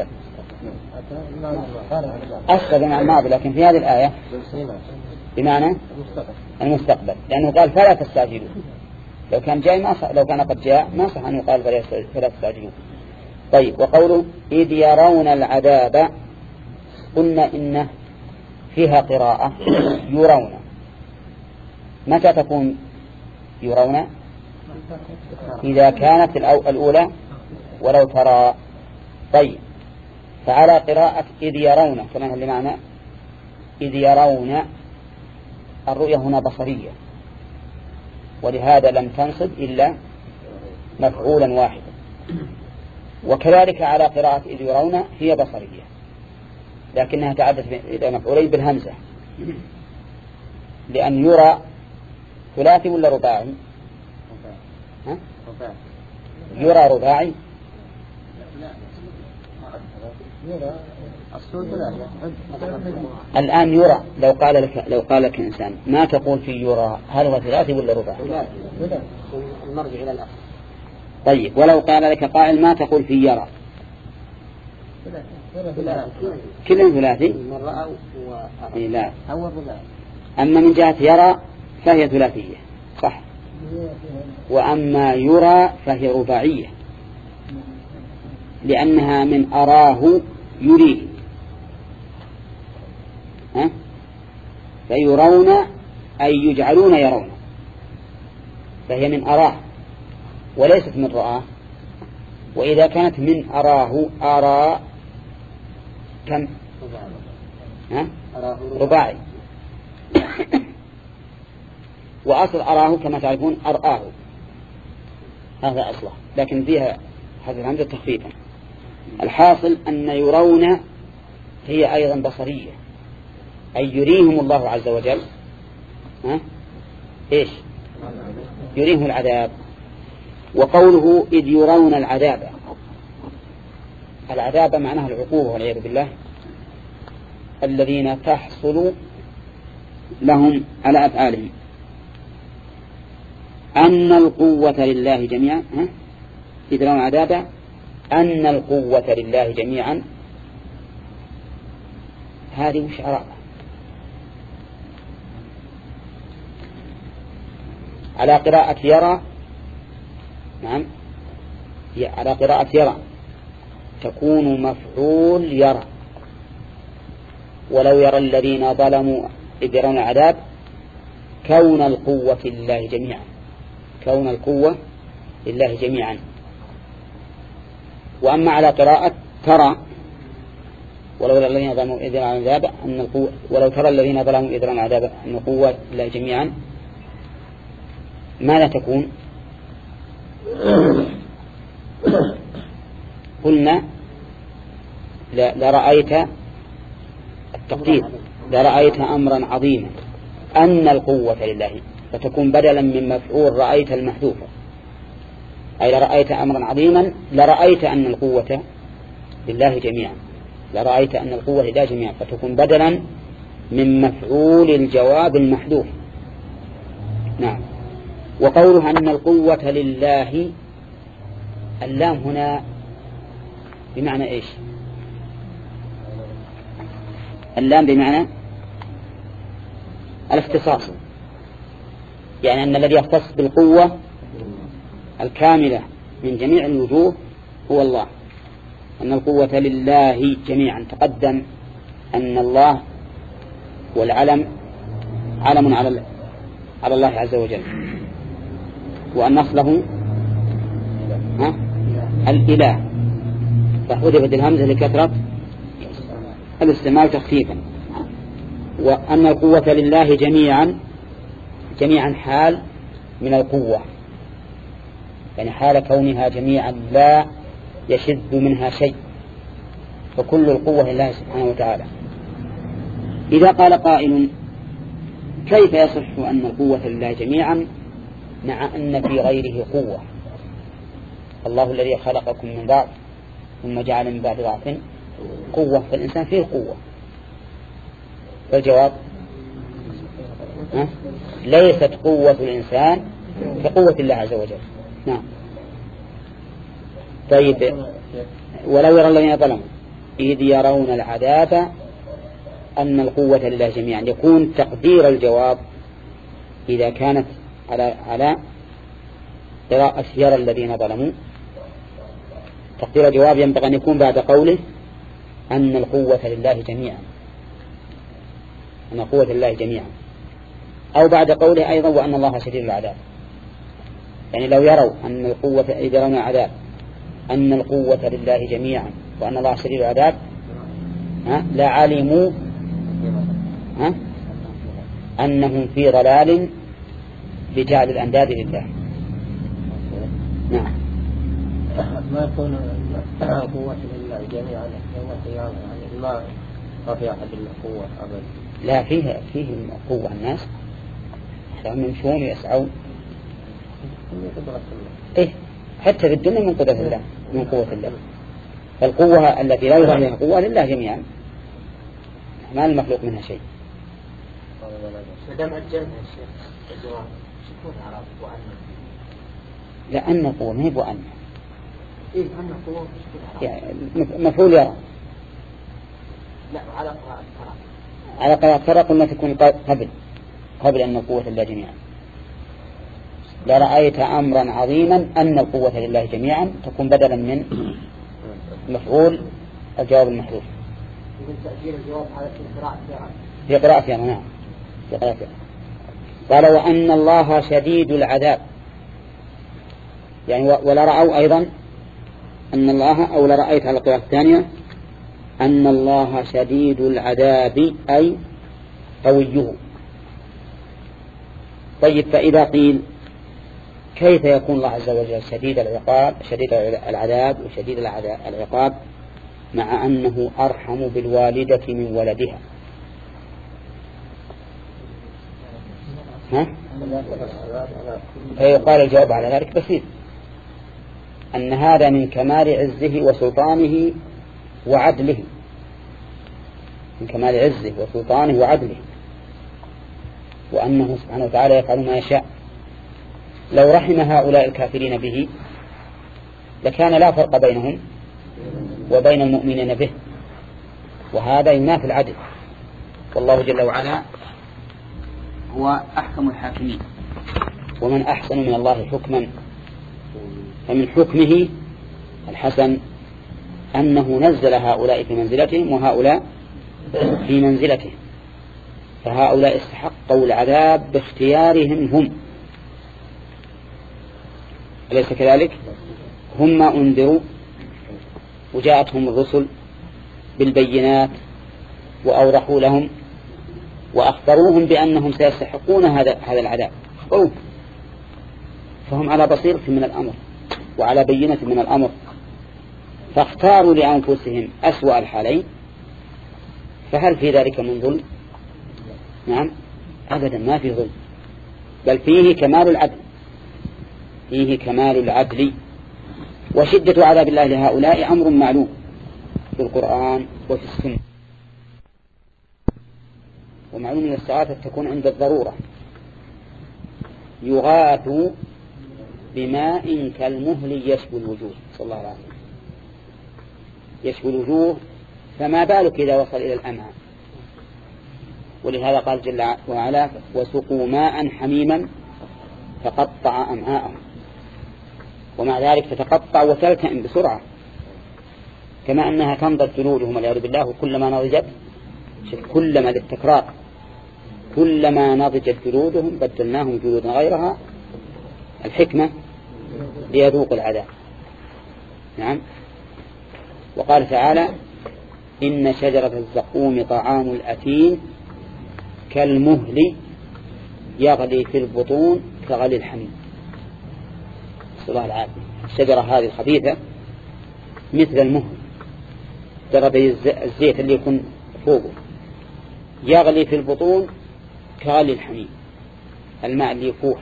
أشبه بمعنى الماضي، لكن في هذه الآية بمعنى المستقبل، لأنه قال فلا تستعجلوا. لو كان جاي ما صح، لو كان قد جاء ما صح أن يقال فلا تستعجلوا. طيب، وقوله إذ يرون العذاب، قلنا إن فيها قراءة يرون. متى تكون يرون؟ إذا كانت الأولى ولو ترى. طيب، فعلى قراءة إذ يرون كمان اللي معنى إذ يرون، الرؤية هنا بصرية، ولهذا لم تنصب إلا مفعولا واحدا. وكذلك على قراءة إذ يرون هي بصرية، لكنها تعدت إلى مفعولين بالهمزة، لأن يرى ثلاثي ولا رباعي؟ ها؟ يرى رباعي. الآن يرى، لو قال لك لو قال لك إنسان ما تقول في يرى، هل هو ثلاثي ولا رباعي؟ المرجع إلى الأصل. طيب، ولو قال لك قائل ما تقول في يرى؟ كلهم ثلاثي. لا، أما من جهة يرى فهي ثلاثية صح، وأما يرى فهي رباعية، لأنها من أراه يريه، ها؟ فيرون أي يجعلون يرون، فهي من أراه وليست من رآه. وإذا كانت من أراه أرى كم؟ ها؟ رباعي. وأصل أراه كما تعرفون أرآه، هذا أصله، لكن فيها هذا الهمزة تخفيفا. الحاصل أن يرون هي أيضا بصرية، أي يريهم الله عز وجل ها؟ إيش؟ يريهم العذاب. وقوله إذ يرون العذاب، العذاب معناها العقوبة والعياذ بالله، الذين تحصل لهم على أفعالهم. أن القوة لله جميعا، ها؟ إذ يرون العذاب أن القوة لله جميعا، هذه وش عرابة؟ على قراءة يرى، نعم على قراءة يرى تكون مفعول يرى. ولو يرى الذين ظلموا إذ يرون العذاب كون القوة لله جميعا، كون القوة لله جميعا. وأما على قراءة ترى ولو الذين ظلموا إذ رأوا العذاب أن القوة ولو ترى الذين ظلموا إذ رأوا العذاب أن القوة لله جميعا ماذا تكون؟ قلنا لرأيت التقدير لرأيت أمرا عظيما أن القوة لله، فتكون بدلا من مفعول رأيت المحذوفة، أي لرأيت أمرا عظيما لرأيت أن القوة لله جميعا، لرأيت أن القوة لله جميعا، فتكون بدلا من مفعول الجواب المحذوف. نعم. وقوله أن القوة لله، اللام هنا بمعنى إيش؟ اللام بمعنى الاختصاص، يعني أن الذي يختص بالقوة الكاملة من جميع الوجوه هو الله، أن القوة لله جميعا. تقدم أن الله والعلم علم على على الله عز وجل، وأن أصله الإله، فحذفت الهمزة لكثرة الاستعمال تخفيفا. وأن القوة لله جميعا، جميعا حال من القوة، يعني حال كونها جميعا لا يشذ منها شيء، فكل القوة لله سبحانه وتعالى. إذا قال قائل كيف يصح أن القوة لله جميعا مع أن في غيره قوة؟ الله الذي خلقكم من ضعف ثم جعل من بعد ضعف قوة، فالإنسان فيه قوة. فالجواب ليست قوة الإنسان كقوة الله عز وجل. نعم. طيب، ولو يرى الذين ظلموا إذ يرون العذاب أن القوة لله جميعا، يكون تقدير الجواب إذا كانت على على قراءة يرى الذين ظلموا، تقدير الجواب ينبغي أن يكون بعد قوله أن القوة لله جميعا، أن القوة لله جميعا، أو بعد قوله أيضا وأن الله شديد العذاب. يعني لو يروا أن القوة إذ يرون العذاب أن القوة لله جميعا وأن الله شديد العذاب لا علموا ها أنهم في ضلال بجعل الأنداد لله. نعم. ما يكون قوة لله جميعا يوم القيامة، يعني ما ما في أحد القوة أبدا. لا، فيه فيه قوة الناس يمشون ويسعون. إيه، حتى في الدنيا من قدرة الله، من قوة الله. فالقوة التي لا يظهر لها قوة لله جميعا، ما المخلوق منها شيء. مدام الجنة الشيخ الجواب شكون عرب وأن لأن قوة ما هي بأن إيه أن قوة يعني مفعول يرى. لا، على قراءة ترى، على قراءة ترى قلنا تكون قبل قبل أن القوة لله جميعا. لرأيت أمرا عظيما أن القوة لله جميعا تكون بدلا من مفعول الجواب المحذوف. يمكن تأثير الجواب على قراءة ترى في قراءة يرى. نعم، في قراءة يرى. قال وأن الله شديد العذاب، يعني ولا رأوا أيضا أن الله، أو لرأيت على القراءة الثانية أن الله شديد العذاب أي قويه. طيب، فإذا قيل كيف يكون الله عز وجل شديد العقاب شديد العذاب وشديد العقاب مع أنه أرحم بالوالدة من ولدها؟ ها؟ فيقال الجواب على ذلك بسيط، أن هذا من كمال عزه وسلطانه وعدله، من كمال عزه وسلطانه وعدله، وأنه سبحانه وتعالى يفعل ما يشاء. لو رحم هؤلاء الكافرين به لكان لا فرق بينهم وبين المؤمنين به، وهذا ينافي العدل. والله جل وعلا هو أحكم الحاكمين، ومن أحسن من الله حكما. فمن حكمه الحسن أنه نزل هؤلاء في منزلتهم وهؤلاء في منزلته، فهؤلاء استحقوا العذاب باختيارهم هم، أليس كذلك؟ هم ما أنذروا وجاءتهم الرسل بالبينات وأوضحوا لهم وأخبروهم بأنهم سيستحقون هذا هذا العذاب، أخبروهم، فهم على بصيرة من الأمر وعلى بينة من الأمر، فاختاروا لأنفسهم أسوأ الحالين، فهل في ذلك من ظلم؟ نعم أبدا، ما في ظلم، بل فيه كمال العدل، فيه كمال العدل. وشدة عذاب الله لهؤلاء أمر معلوم في القرآن وفي السنة، ومعلوم أن الاستغاثة تكون عند الضرورة. يغاث بماء كالمهل يشوي الوجوه، صلى الله عليه وسلم، يشوي الوجوه، فما بالك إذا وصل إلى الأمعاء. ولهذا قال جل وعلا وسقوا ماء حميما فقطع أمعاءهم، ومع ذلك تتقطع وتلتئم بسرعة، كما أنها تنضج جلودهم والعياذ بالله، كلما نضجت، كلما للتكرار، كلما نضجت جلودهم بدلناهم جلودا غيرها، الحكمة ليذوقوا العذاب. نعم. وقال تعالى إن شجرة الزقوم طعام الأثيم كالمهل يغلي في البطون كغلي الحميم. صلى الله العافية. الشجرة هذه الخبيثة مثل المهل، دربي الزيت اللي يكون فوقه، يغلي في البطون كغلي الحميم، الماء اللي يفوح.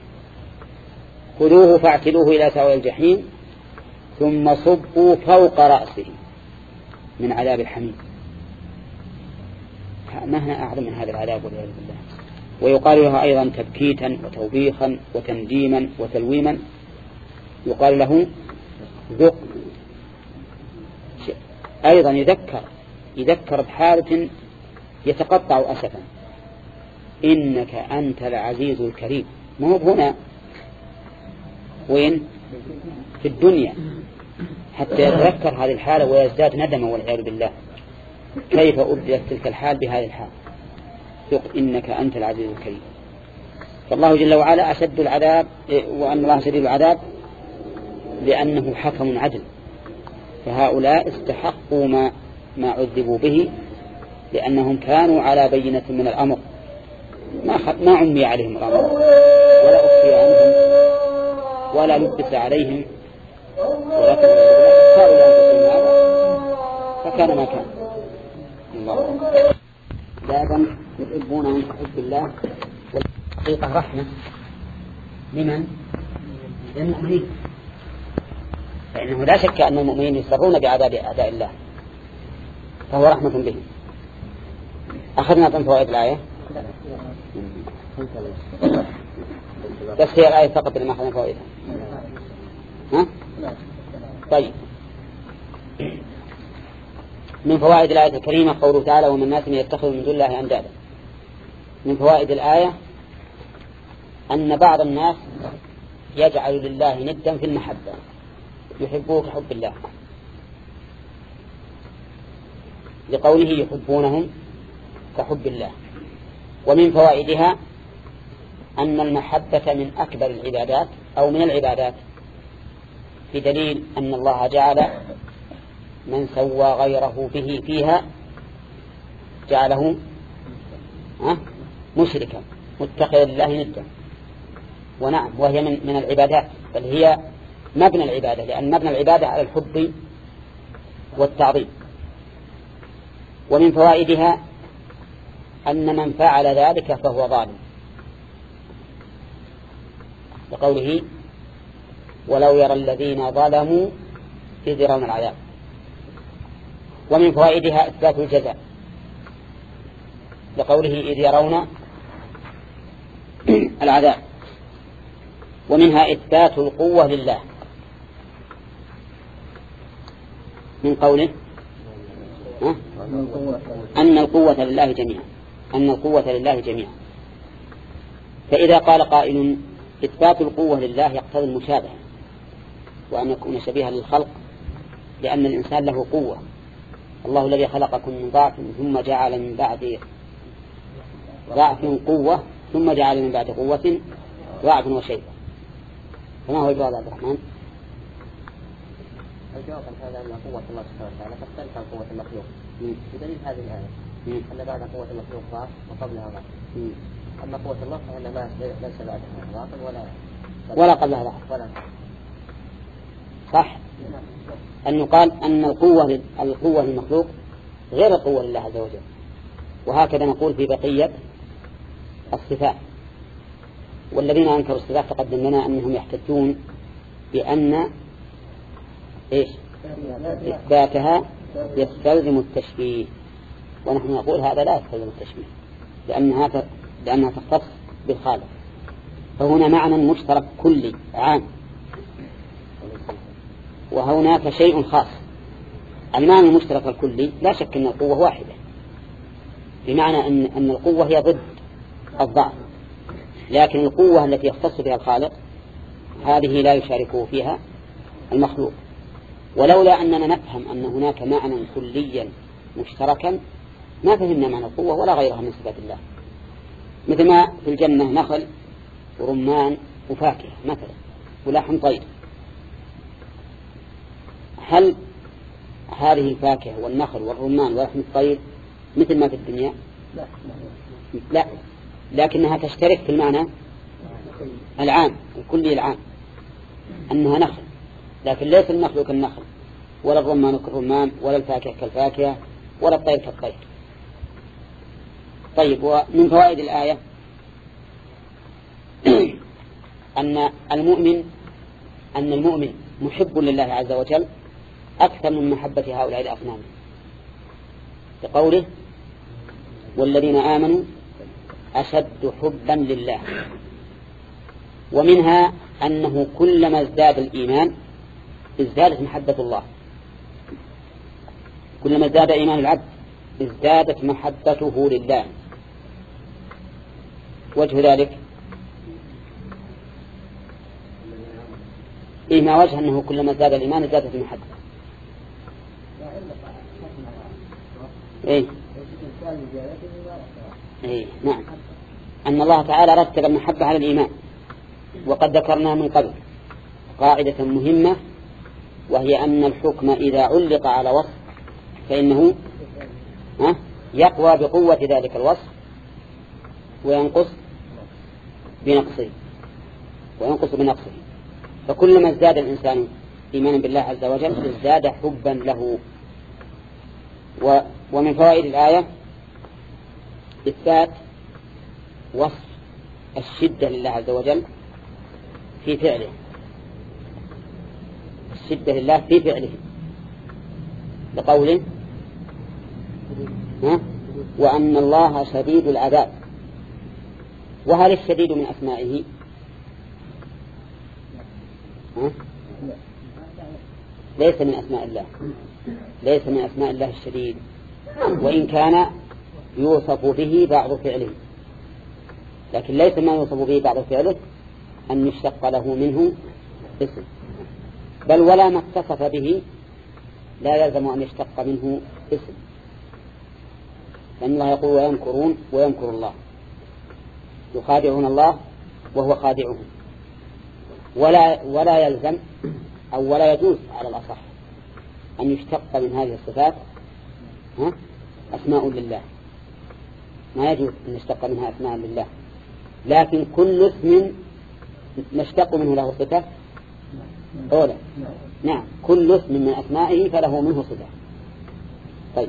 خذوه فاعتلوه إلى سواء الجحيم ثم صبوا فوق رأسه من عذاب الحميم. ما هنا أعظم من هذا العذاب والعياذ بالله. ويقال له أيضا تبكيتا وتوبيخا وتنديما وتلويما، يقال له ذق. أيضا يذكر يذكر بحالة يتقطع أسفا، إنك أنت العزيز الكريم. ما هو هنا، وين؟ في الدنيا، حتى يتذكر هذه الحالة ويزداد ندما والعياذ بالله، كيف أبدلت تلك الحال بهذه الحال. ذق إنك أنت العزيز الكريم. فالله جل وعلا أشد العذاب، وأن الله شديد العذاب لأنه حكم عدل، فهؤلاء استحقوا ما ما عذبوا به لأنهم كانوا على بينة من الأمر، ما ما عمي عليهم الأمر ولا أخفي عنهم ولا لبس عليهم، ولكن اختاروا لأنفسهم هذا فكان ما كان. الله بابا يحبونهم كحب الله، والحقيقة رحمة لمن؟ للمؤمنين، فإنه لا شك أن المؤمنين يسرون بعذاب أعداء الله، فهو رحمة بهم. أخذنا من فوائد الآية، بس هي الآية فقط اللي ما أخذنا فوائدها. ها؟ طيب، من فوائد الآية الكريمة قوله تعالى ومن الناس من يتخذ من دون الله أندادا. من فوائد الآية أن بعض الناس يجعل لله ندا في المحبة، يحبوه كحب الله، لقوله يحبونهم كحب الله. ومن فوائدها أن المحبة من أكبر العبادات أو من العبادات، في دليل أن الله جعل من سوى غيره به فيها جعله مشركا متخذا لله ندا. ونعم، وهي من من العبادات، بل هي مبنى العبادة، لأن مبنى العبادة على الحب والتعظيم. ومن فوائدها أن من فعل ذلك فهو ظالم، لقوله ولو يرى الذين ظلموا إذ يرون العذاب. ومن فوائدها إثبات الجزاء، لقوله إذ يرون العذاب. ومنها إثبات القوة لله، من قوله أن القوة لله جميعا، أن القوة لله جميعا. فإذا قال قائل إثبات القوة لله يقتضي المشابهة، وأن يكون شبيها للخلق، لأن الإنسان له قوة. الله الذي خلقكم من ضعف ثم جعل من بعد ضعف قوة ثم جعل من بعد قوة ضعف وشيبة. فما هو الجواب عبد الرحمن؟ الجواب عن هذا أن قوة الله سبحانه وتعالى تختلف عن قوة المخلوق بدليل هذه الآية أن بعد قوة المخلوق ضعف وقبلها ضعف. أما قوة الله فإن ما ليس بعدها ضعف ولا ولا قبلها ضعف. ولا صح أن يقال أن القوة القوة للمخلوق غير القوة لله عز وجل. وهكذا نقول في بقية الصفات. والذين أنكروا الصفات تقدم لنا أنهم يحتجون بأن إيش إثباتها يستلزم التشبيه، ونحن نقول هذا لا يستلزم التشبيه لأنها لأنها تختص بالخالق. فهنا معنى مشترك كلي عام، وهناك شيء خاص. المعنى المشترك الكلي لا شك أن القوة واحدة، بمعنى أن أن القوة هي ضد الضعف، لكن القوة التي يختص بها الخالق هذه لا يشاركه فيها المخلوق. ولولا أننا نفهم أن هناك معنى كليا مشتركا ما فهمنا معنى القوة ولا غيرها من صفات الله. مثل ما في الجنة نخل ورمان وفاكهة مثلا ولحم طير، هل هذه الفاكهة والنخل والرمان ولحم الطير مثل ما في الدنيا؟ لا, لا. لكنها تشترك في المعنى العام الكلي العام أنها نخل، لكن ليس النخل كالنخل ولا الرمان كالرمان ولا الفاكهة كالفاكهة ولا الطير كالطير. طيب، ومن فوائد الآية أن المؤمن أن المؤمن محب لله عز وجل أكثر من محبة هؤلاء الأصنام، بقوله والذين آمنوا أشد حبا لله. ومنها أنه كلما ازداد الإيمان ازدادت محبة الله، كلما ازداد إيمان العبد ازدادت محبته لله. وجه ذلك إيه ما وجه أنه كلما ازداد الإيمان ازدادت المحبة؟ إيه؟ إيه نعم، أن الله تعالى رتب المحبة على الإيمان. وقد ذكرنا من قبل قاعدة مهمة، وهي أن الحكم إذا علق على وصف فإنه يقوى بقوة ذلك الوصف وينقص بنقصه وينقص بنقصه. فكلما ازداد الإنسان إيمانا بالله عز وجل ازداد حبا له. ومن فوائد الآية إثبات وصف الشدة لله عز وجل في فعله، الشدة لله في فعله بقوله ها وأن الله شديد العذاب. وهل الشديد من أسمائه؟ ها؟ ليس من أسماء الله، ليس من أسماء الله الشديد، وإن كان يوصف به بعض فعله، لكن ليس ما يوصف به بعض فعله أن يشتق له منه اسم، بل ولا ما اتصف به لا يلزم أن يشتق منه اسم، لأن الله يقول ويمكرون ويمكر الله، يخادعون الله وهو خادعهم. ولا, ولا يلزم أو ولا يجوز على الأصح أن يشتق من هذه الصفات ها أسماء لله، ما يجوز أن يشتق منها أسماء لله، لكن كل اسم نشتق منه له صفة أولا. نعم، كل اسم من أسمائه فله منه صفة. طيب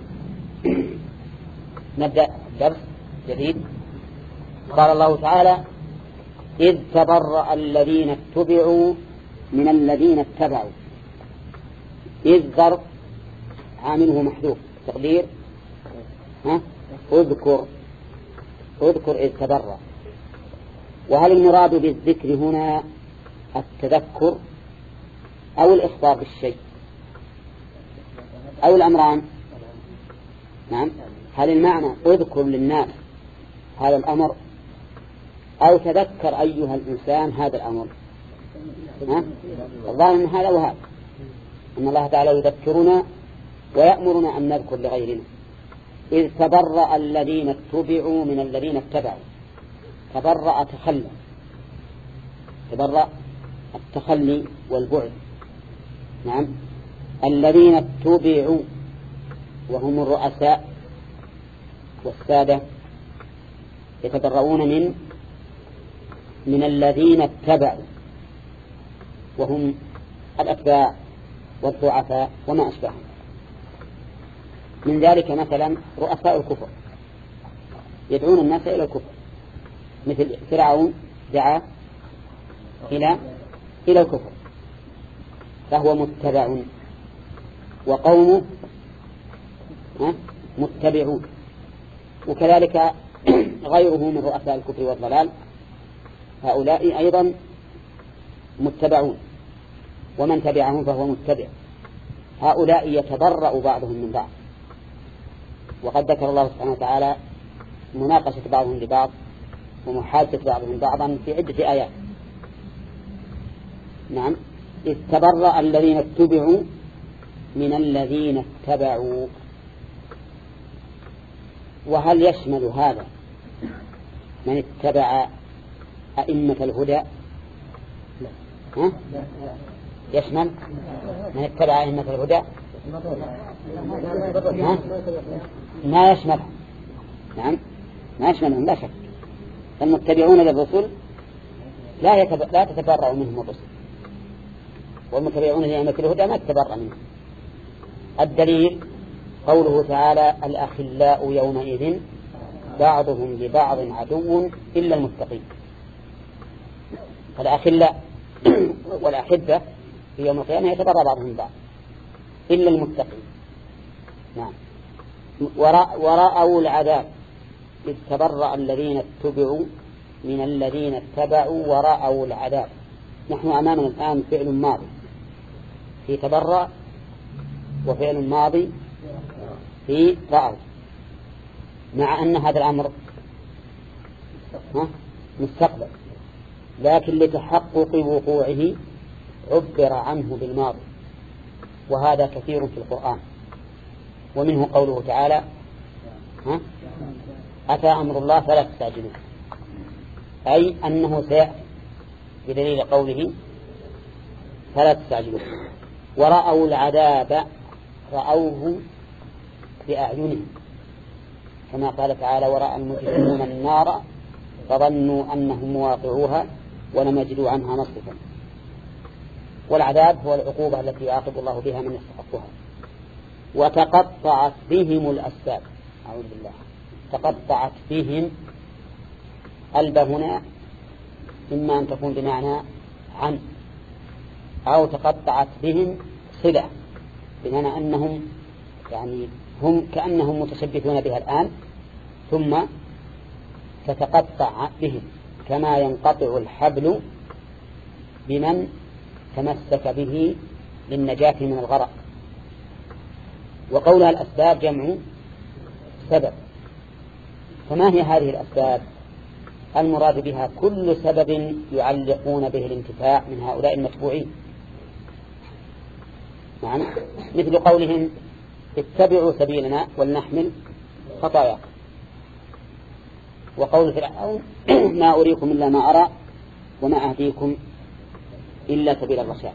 نبدأ درس جديد. قال الله تعالى إذ تبرأ الذين اتبعوا من الذين اتبعوا. إذ ظرف عامله محذوف، تقدير ها اذكر اذكر إذ تبرأ. وهل المراد بالذكر هنا التذكر أو الإخبار بالشيء أو الأمران؟ نعم، هل المعنى اذكر للناس هذا الأمر أو تذكر أيها الإنسان هذا الأمر؟ الظاهر من هذا وهذا، أن الله تعالى يذكرنا ويأمرنا أن نذكر لغيرنا. إذ تبرأ الذين اتبعوا من الذين اتبعوا. تبرأ تخلى، تبرأ التخلي والبعد. نعم، الذين اتبعوا وهم الرؤساء والسادة يتبرؤون من من الذين اتبعوا وهم الأتباع والضعفاء وما أشبههم. من ذلك مثلا رؤساء الكفر يدعون الناس إلى الكفر، مثل فرعون دعا إلى إلى الكفر فهو متبع، وقومه متبعون. وكذلك غيره من رؤساء الكفر والضلال هؤلاء أيضا متبعون، ومن تبعهم فهو متبع. هؤلاء يتبرأ بعضهم من بعض، وقد ذكر الله سبحانه وتعالى مناقشة بعضهم لبعض ومحادثة بعضهم بعضا في عدة آيات. نعم، إذ تبرأ الذين اتبعوا من الذين اتبعوا. وهل يشمل هذا من اتبع أئمة الهدى؟ ها؟ يشمل من اتبع أئمة الهدى؟ ها؟ ما يشمل. نعم ما يشملهم لا شك. المتبعون للرسل لا يتب... لا تتبرأ منهم الرسل، والمتبعون لأئمة الهدى ما تتبرأ منهم. الدليل قوله تعالى الأخلاء يومئذ بعضهم لبعض عدو إلا المتقين. الأخلاء والأحبة في يوم القيامة يتبرأ بعضهم من بعض إلا المتقين. نعم، ورأوا العذاب إذ تبرأ الذين اتبعوا من الذين اتبعوا ورأوا العذاب. نحن أمامنا الآن فعل ماضي في تبرأ وفعل ماضي في رأوا، مع أن هذا الأمر مستقبل، لكن لتحقق وقوعه عبر عنه بالماضي، وهذا كثير في القرآن. ومنه قوله تعالى ها؟ أتى أمر الله فلا تستعجلوه، أي أنه سيأتي، بدليل قوله فلا تستعجلوه. ورأوا العذاب رأوه بأعينهم، كما قال تعالى ورأى المجرمون النار فظنوا أنهم مواقعوها ولم يجدوا عنها مصرفا. والعذاب هو العقوبة التي يعاقب الله بها من يستحقها. وتقطعت بهم الأسباب. أعوذ بالله. تقطعت بهم، الب هنا إما أن تكون بمعنى عن، أو تقطعت بهم صلة، بمعنى أنهم يعني هم كأنهم متشبثون بها الآن، ثم تتقطع بهم كما ينقطع الحبل بمن تمسك به للنجاة من الغرق. وقولها الأسباب جمع سبب. فما هي هذه الأسباب؟ المراد بها كل سبب يعلقون به الانتفاع من هؤلاء المتبوعين. نعم، مثل قولهم اتبعوا سبيلنا ولنحمل خطاياكم، وقول فرعون ما أريكم إلا ما أرى وما أهديكم إلا سبيل الرشاد.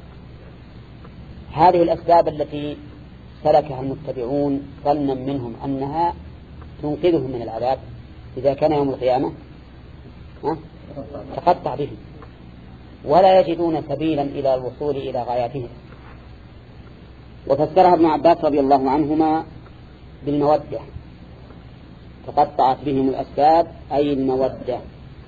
هذه الأسباب التي سلكها المتبعون ظنا منهم أنها تنقذهم من العذاب إذا كان يوم القيامة تقطع بهم، ولا يجدون سبيلا إلى الوصول إلى غاياتهم. وفسرها ابن عباس رضي الله عنهما بالمودة، تقطعت بهم الأسباب أي المودة.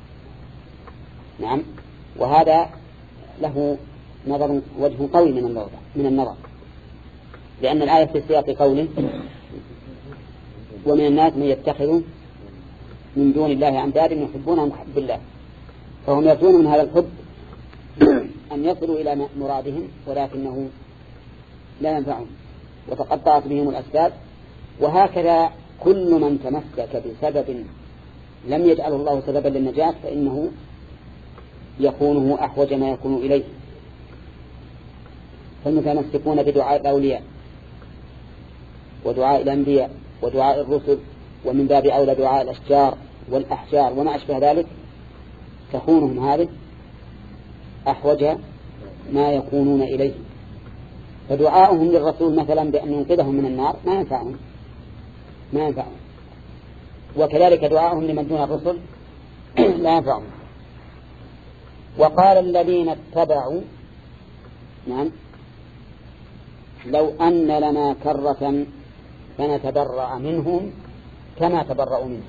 نعم، وهذا له نظر وجه قوي من النظر من النظر لأن الآية في سياق قوله ومن الناس من يتخذ من دون الله أندادا يحبونهم كحب الله، فهم يرجون من هذا الحب أن يصلوا إلى مرادهم ولكنه لا ينفعهم، وتقطعت بهم الأسباب. وهكذا كل من تمسك بسبب لم يجعله الله سببا للنجاة فإنه يكونه أحوج ما يكون إليه. فالمتمسكون بدعاء الأولياء ودعاء الأنبياء ودعاء الرسل، ومن باب أولى دعاء الأشجار والأحجار وما أشبه ذلك، تكونهم هذه أحوج ما يكونون إليه. فدعاؤهم للرسول مثلا بأن ينقذهم من النار ما ينفعهم ما ينفعهم وكذلك دعاؤهم لمن دون الرسل لا ينفعهم. وقال الذين اتبعوا نعم لو أن لنا كرة فنتبرأ منهم كما تبرأوا منهم.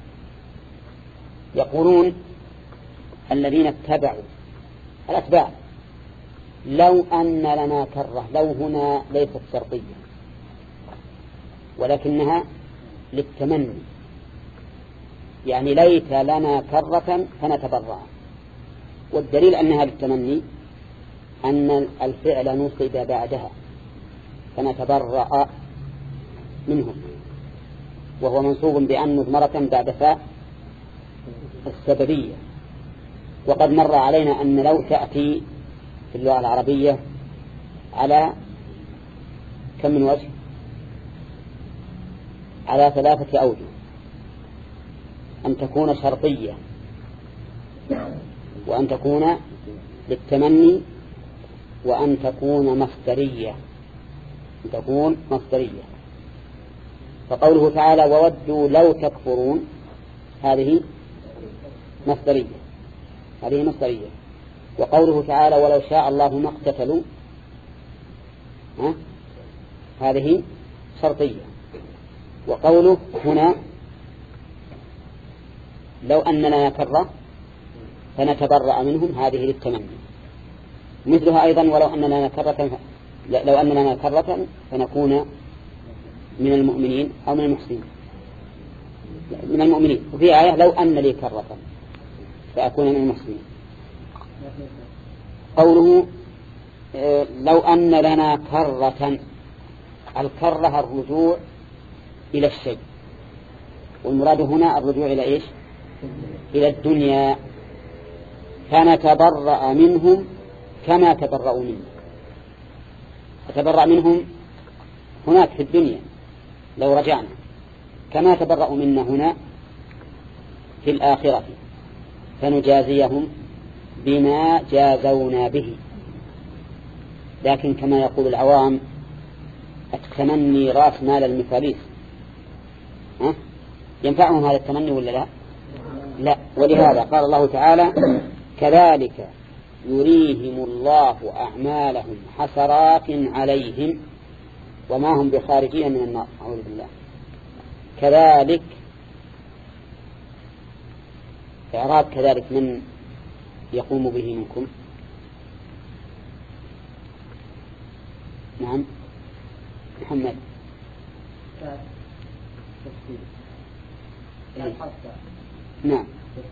يقولون الذين اتبعوا الأتباع لو أن لنا كرة، لو هنا ليست شرطية ولكنها للتمني، يعني ليت لنا كرة فنتبرأ، والدليل أنها للتمني أن الفعل نصب بعدها فنتبرأ منهم، وهو منصوب بأن مضمرة بعد فاء السببية. وقد مر علينا أن لو تأتي في اللغة العربية على كم من وجه؟ على ثلاثة أوجه: أن تكون شرطية، وأن تكون للتمني، وأن تكون مصدرية أن تكون مصدرية. فقوله تعالى وودوا لو تكفرون هذه مصدرية هذه مصدرية وقوله تعالى ولو شاء الله ما اقتتلوا ها؟ هذه شرطية. وقوله هنا لو أن لنا كرة فنتبرأ منهم هذه للتمني. مثلها أيضا ولو أن لنا كرة لو أن لنا كرة فنكون من المؤمنين أو من المحسنين من المؤمنين. وفي آية لو أن لي كرة فأكون من المحسنين. قوله لو أن لنا كرة، الكرة الرجوع إلى الشيء، والمراد هنا الرجوع إلى إيش؟ إلى الدنيا. فنتبرأ منهم كما تبرأوا منا. تبرأ منهم هناك في الدنيا لو رجعنا، كما تبرأوا منا هنا في الآخرة فنجازيهم بما جازونا به. لكن كما يقول العوام التمني راس مال المفاليس، ها؟ ينفعهم هذا التمني ولا لا؟ لا. ولهذا قال الله تعالى كذلك يريهم الله أعمالهم حسرات عليهم وما هم بخارجين من النار. أعوذ بالله. كذلك إعراب كذلك من يقوم به منكم؟ نعم محمد. إيه؟ نعم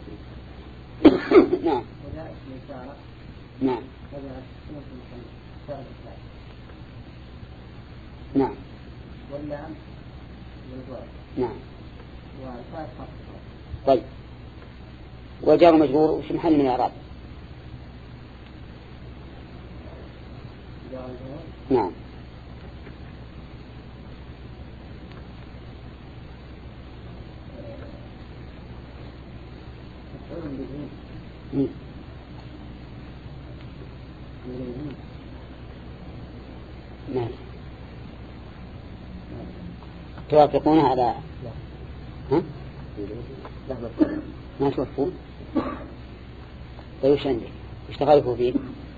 نعم نعم نعم واللام نعم. والفاء. طيب وجار مجرور وش محل من الإعراب؟ نعم نعم. توافقون على ها؟ ما توافقون؟ طيب وش عندك؟ وش تخالفوا فيه؟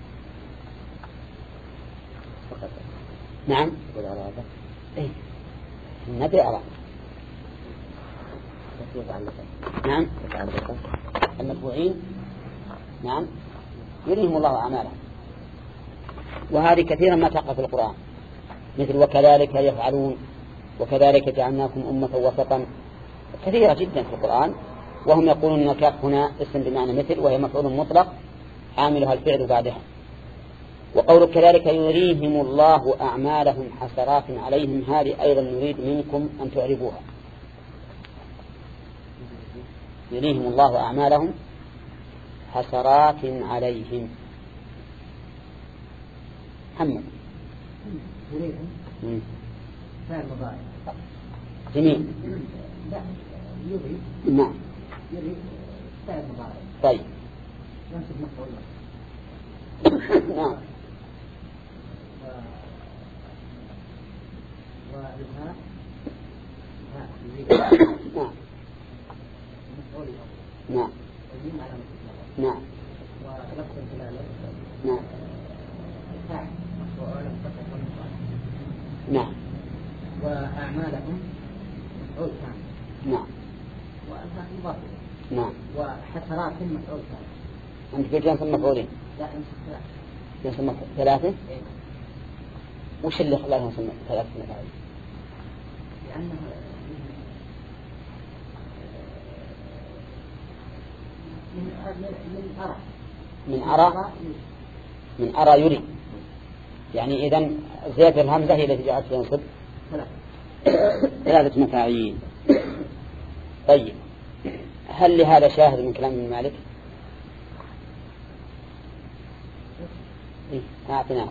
نعم ايه النبي أرى. نعم المتبوعين نعم يريهم الله أعمالهم. وهذه كثيرا ما تقع في القرآن، مثل وكذلك يفعلون وكذلك جعلناكم أمة وسطا، كثيرة جدا في القرآن. وهم يقولون أن كاف هنا اسم بمعنى مثل، وهي مفعول مطلق عاملها الفعل بعدها. وقول كذلك يريهم الله أعمالهم حسرات عليهم، هذه أيضا نريد منكم أن تعربوها. يريهم الله أعمالهم حسرات عليهم. محمد يريهم فعل مضارع. جميل. لا يريد. نعم يريد فعل مضارع. طيب ينصب مفعول. نعم والهاء هاء نعم مفعول نعم والميم على مفعول نعم ولفظ الجلالة نعم فاعل مفعول فتح نعم وأعمالهم مفعول ثاني نعم والهاء مضاف نعم وحسرات مفعول ثاني. أنت قلت جنس المفعولين؟ لا أنت ثلاثة. جنس المفعول ثلاثة؟ إيه. وش اللي خلاهم يسمى ثلاثة مفاعيل؟ لأنه من من أرى من أرى من أرى يري، يعني إذن زيادة الهمزة هي التي جاءت تنصب ثلاثة مفاعيل. طيب هل لهذا شاهد من كلام ابن مالك؟ إيه أعطنا.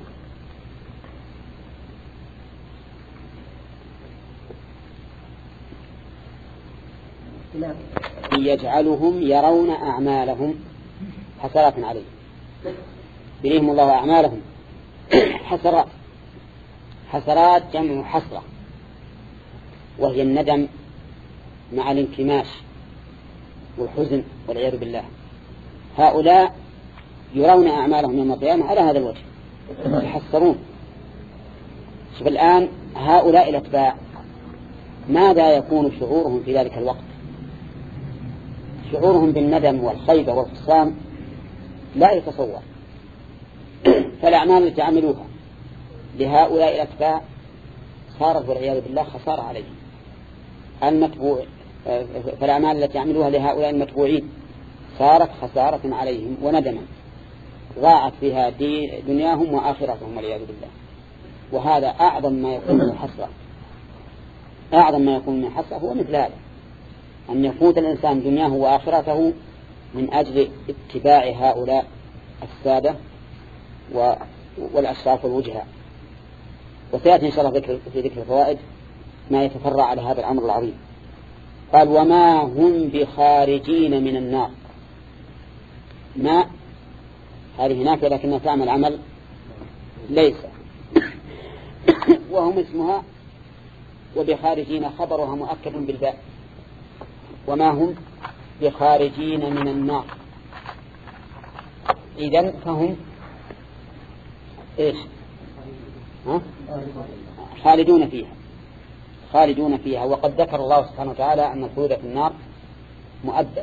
يجعلهم يرون أعمالهم حسرات عليهم، بهم الله أعمالهم حسرات. حسرات جمع حسرة، وهي الندم مع الانكماش والحزن والعياذ بالله. هؤلاء يرون أعمالهم يوم القيامة على هذا الوجه، يحسرون. شوف الآن هؤلاء الأتباع ماذا يكون شعورهم في ذلك الوقت؟ شعورهم بالندم والخيبة والخصام لا يتصور. فالأعمال التي عملوها لهؤلاء الأتباع صارت والعياذ بالله خسارة عليهم. المتبوع فالأعمال التي عملوها لهؤلاء المتبوعين صارت خسارة عليهم وندما، ضاعت فيها دنياهم وآخرتهم والعياذ بالله. وهذا أعظم ما يكون من حسرة. أعظم ما يكون من حسرة هو مثل هذا، أن يفوت الإنسان دنياه وآخرته من أجل اتباع هؤلاء السادة والأشراف والوجهاء. وسيأتي إن شاء الله ذكر في ذكر الفوائد ما يتفرع على هذا الأمر العظيم. قال وما هم بخارجين من النار. ما هذه هناك لكنها تعمل عمل ليس وهم اسمها، وبخارجين خبرها مؤكد بالباء. وما هم بخارجين من النار، إذن فهم إيش؟ ها؟ خالدون فيها، خالدون فيها. وقد ذكر الله سبحانه وتعالى أن الخلود في النار مؤبد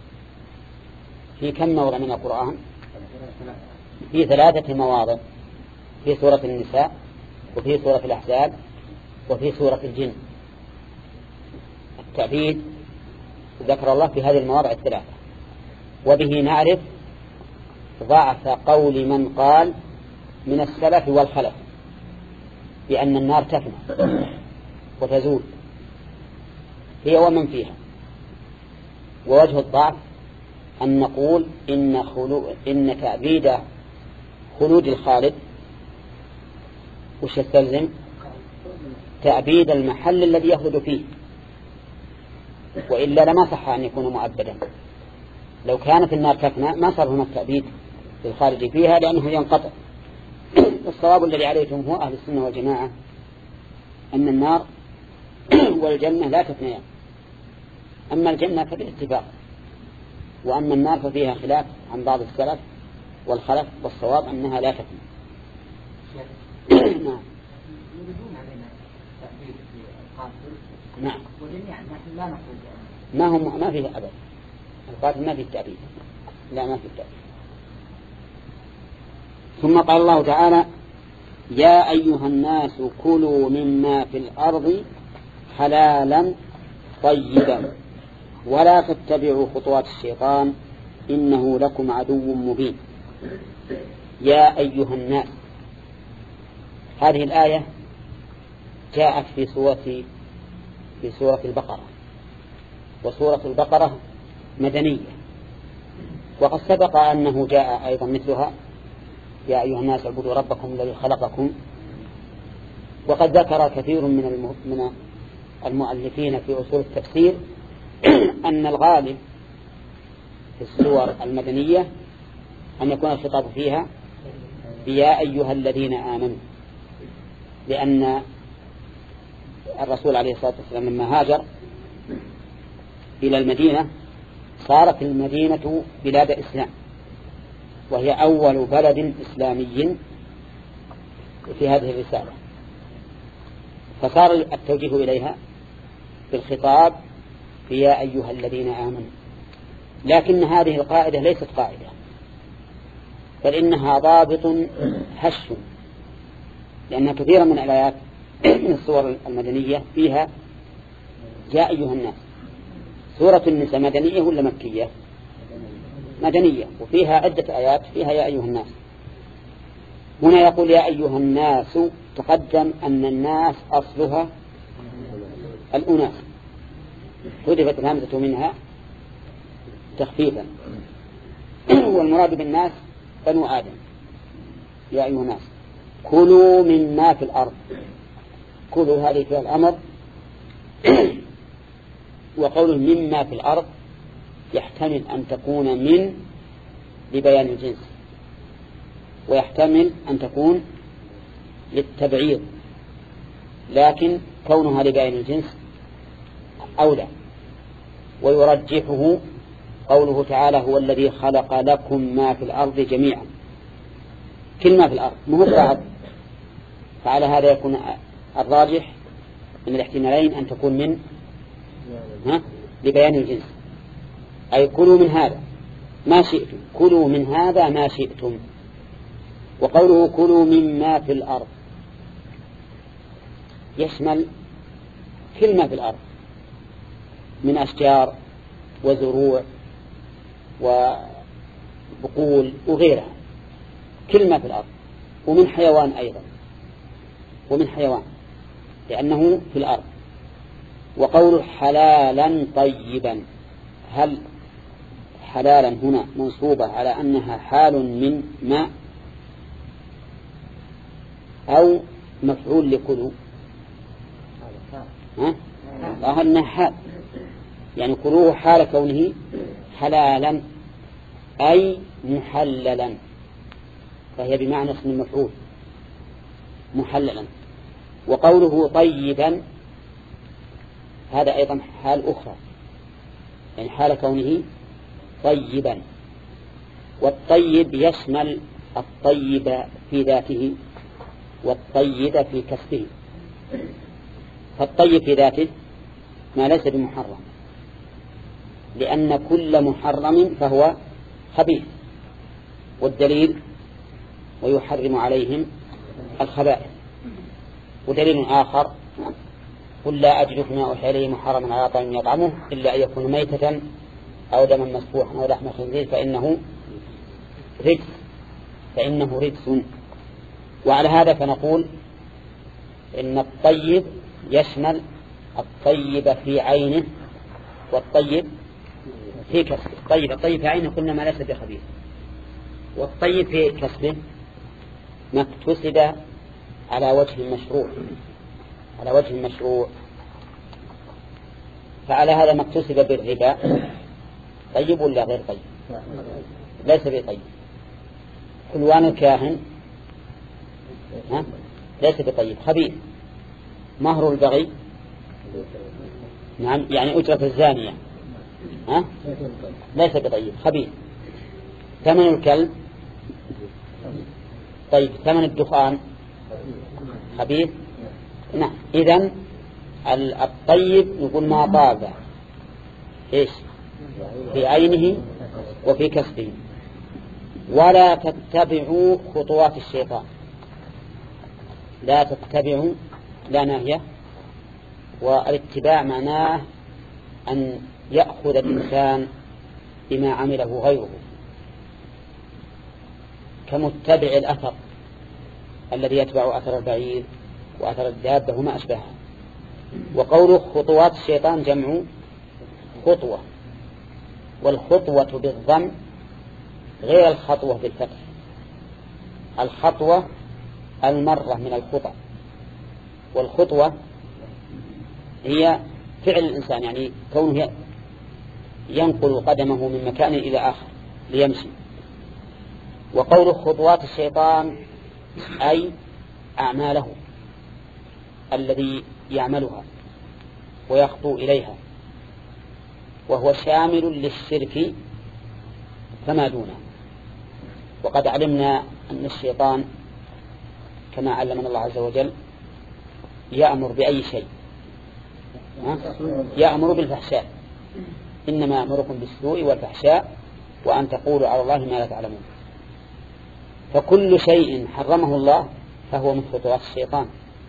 في كم موضع من القرآن؟ في ثلاثة مواضع، في سورة النساء وفي سورة الأحزاب وفي سورة الجن. التأبيد ذكر الله في هذه المواضع الثلاثة. وبه نعرف ضعف قول من قال من السلف والخلف بأن النار تفنى وتزول هي ومن فيها. ووجه الضعف أن نقول إن, خلو إن تأبيد خلود الخالد وش يستلزم؟ تأبيد المحل الذي يخلد فيه، وإلا لما صح أن يكون مؤبدا. لو كانت النار تفنى ما صار هناك تأبيد للخارج فيها لأنه ينقطع. الصواب الذي عليه جمهور أهل السنة والجماعة أن النار والجنة لا تفنيان. أما الجنة فبالاتفاق، وأما النار ففيها خلاف عن بعض السلف والخلف، والصواب أنها لا تفنى. نعم نعم ما هم ما فيه أبد القاتل ما فيه التأبيد، لا ما فيه التأبيد. ثم قال الله تعالى يا أيها الناس كلوا مما في الأرض حلالا طيبا ولا تتبعوا خطوات الشيطان إنه لكم عدو مبين. يا أيها الناس، هذه الآية جاءت في سورة في سورة البقرة، وسورة البقرة مدنية، وقد سبق أنه جاء أيضا مثلها يا أيها الناس اعبدوا ربكم الذي خلقكم. وقد ذكر كثير من من المؤلفين في أصول التفسير أن الغالب في السور المدنية أن يكون الخطاب فيها بيا أيها الذين آمنوا، لأن الرسول عليه الصلاة والسلام لما هاجر إلى المدينة صارت المدينة بلاد إسلام، وهي أول بلد إسلامي في هذه الرسالة، فصار التوجيه إليها بالخطاب يا أيها الذين آمنوا. لكن هذه القاعدة ليست قاعدة، بل إنها ضابط هش، لأن كثيرا من الآيات من السور المدنية فيها يا أيها الناس. سورة النساء مدنية ولا مكية؟ مدنية، وفيها عدة آيات فيها يا أيها الناس. هنا يقول يا أيها الناس، تقدم أن الناس أصلها الأناس، حذفت الهمزة منها تخفيفا، والمراد بالناس بنو آدم. يا أيها الناس كلوا مما في الأرض، كلوا هذه فيها الأمر، وقوله مما في الأرض يحتمل أن تكون من لبيان الجنس، ويحتمل أن تكون للتبعيض، لكن كونها لبيان الجنس أولى. ويرجحه قوله تعالى هو الذي خلق لكم ما في الأرض جميعا، كل ما في الأرض مو بعض، فعلى هذا يكون الراجح من الاحتمالين أن تكون من ها لبيان الجنس، أي كلوا من هذا ما شئتم، كلوا من هذا ما شئتم. وقوله كلوا مما في الأرض يشمل كل ما في الأرض من أشجار وزروع وبقول وغيرها، كل ما في الأرض، ومن حيوان أيضا، ومن حيوان لأنه في الأرض. وقول حلالا طيبا، هل حلالا هنا منصوبة على أنها حال من ماء أو مفعول لكلوا؟ ها؟ أنها حال، يعني كلوه حال كونه حلالا أي محللا، فهي بمعنى اسم المفعول محللا. وقوله طيبا هذا أيضا حال أخرى، يعني حال كونه طيبا. والطيب يشمل الطيب في ذاته والطيب في كسبه. فالطيب في ذاته ما ليس بمحرم، لأن كل محرم فهو خبيث، والدليل ويحرم عليهم الخبائث. ودليل آخر قل لا أجد فيما أوحي إليه محرما على طعام يطعمه إلا أن يكون ميتة أو دما مسفوحا أو لحم خنزير فإنه رجس فإنه رجس. وعلى هذا فنقول إن الطيب يشمل الطيب في عينه والطيب في كسبه. الطيب الطيب في عينه قلنا ما ليس بخبيث، والطيب في كسبه ما اكتسب على وجه مشروع، على وجه مشروع. فعلى هذا ما اكتسب بالربا طيب ولا غير طيب؟ ليس بطيب. حلوان الكاهن ها؟ ليس بطيب، خبيث. مهر البغي نعم يعني أجرة الزانية ها؟ ليس بطيب، خبيث. ثمن الكلب طيب، ثمن الدخان خبيث. نعم. إذن الطيب يقول ما طاب إيش في عينه وفي كسبه. ولا تتبعوا خطوات الشيطان، لا تتبعوا لا ناهية، والاتباع معناه أن يأخذ الإنسان بما عمله غيره، كمتبع الأثر الذي يتبع أثر البعير وأثر الدابة وما أشبهها. وقوله خطوات الشيطان جمع خطوة، والخطوة بالضم غير الخطوة بالفتح. الخطوة المرة من الخطى، والخطوة هي فعل الإنسان، يعني كونه ينقل قدمه من مكان إلى آخر ليمشي. وقول خطوات الشيطان أي أعماله الذي يعملها ويخطو إليها، وهو شامل للشرك فما دونه. وقد علمنا أن الشيطان كما علمنا الله عز وجل يأمر بأي شيء، يأمر بالفحشاء، إنما أمركم بالسوء والفحشاء وأن تقولوا على الله ما لا تعلمون. فكل شيء حرمه الله فهو من خطوات الشيطان،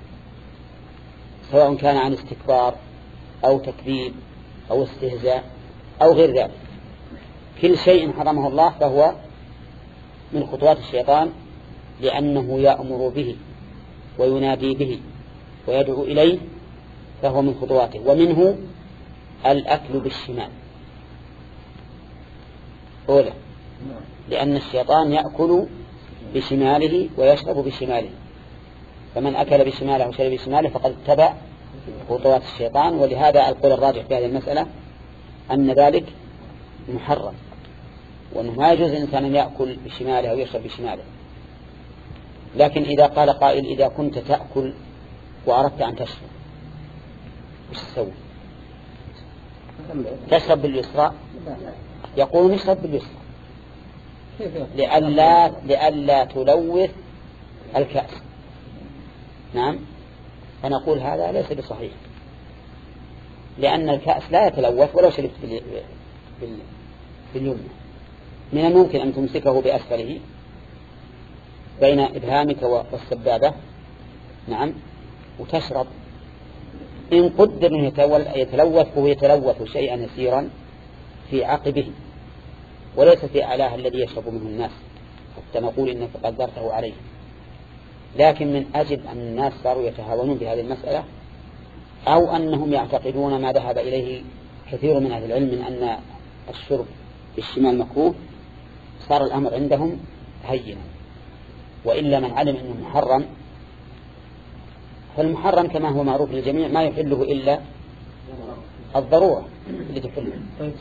سواء كان عن استكبار أو تكذيب أو استهزاء أو غير ذلك. كل شيء حرمه الله فهو من خطوات الشيطان، لأنه يأمر به وينادي به ويدعو إليه، فهو من خطواته. ومنه الأكل بالشمال أولا، لأن الشيطان يأكل بشماله ويشرب بشماله، فمن أكل بشماله وشرب بشماله فقد اتبع خطوات الشيطان. ولهذا القول الراجح في هذه المسألة أن ذلك محرم، وأنه ما يجوز الإنسان أن يأكل بشماله أو يشرب بشماله. لكن إذا قال قائل إذا كنت تأكل وأردت أن تشرب وش تسوي؟ تشرب باليسرى؟ يقول نشرب باليسرى لئلا لئلا تلوث الكأس. نعم، فنقول هذا ليس بصحيح، لأن الكأس لا يتلوث ولو شربت باليمنى. من الممكن أن تمسكه بأسفله بين إبهامك والسبابة، نعم، وتشرب. إن قدر أنه يتلوث فهو يتلوث شيئا يسيرا في عقبه وليس في أعلاه الذي يشرب منه الناس، حتى نقول إنك قدرته عليه. لكن من أجل أن الناس صاروا يتهاونون بهذه المسألة، أو أنهم يعتقدون ما ذهب إليه كثير من أهل العلم من أن الشرب بالشمال مكروه، صار الأمر عندهم هينا. وإلا من علم أنه محرم، فالمحرم كما هو معروف للجميع ما يحله إلا الضرورة اللي تحله.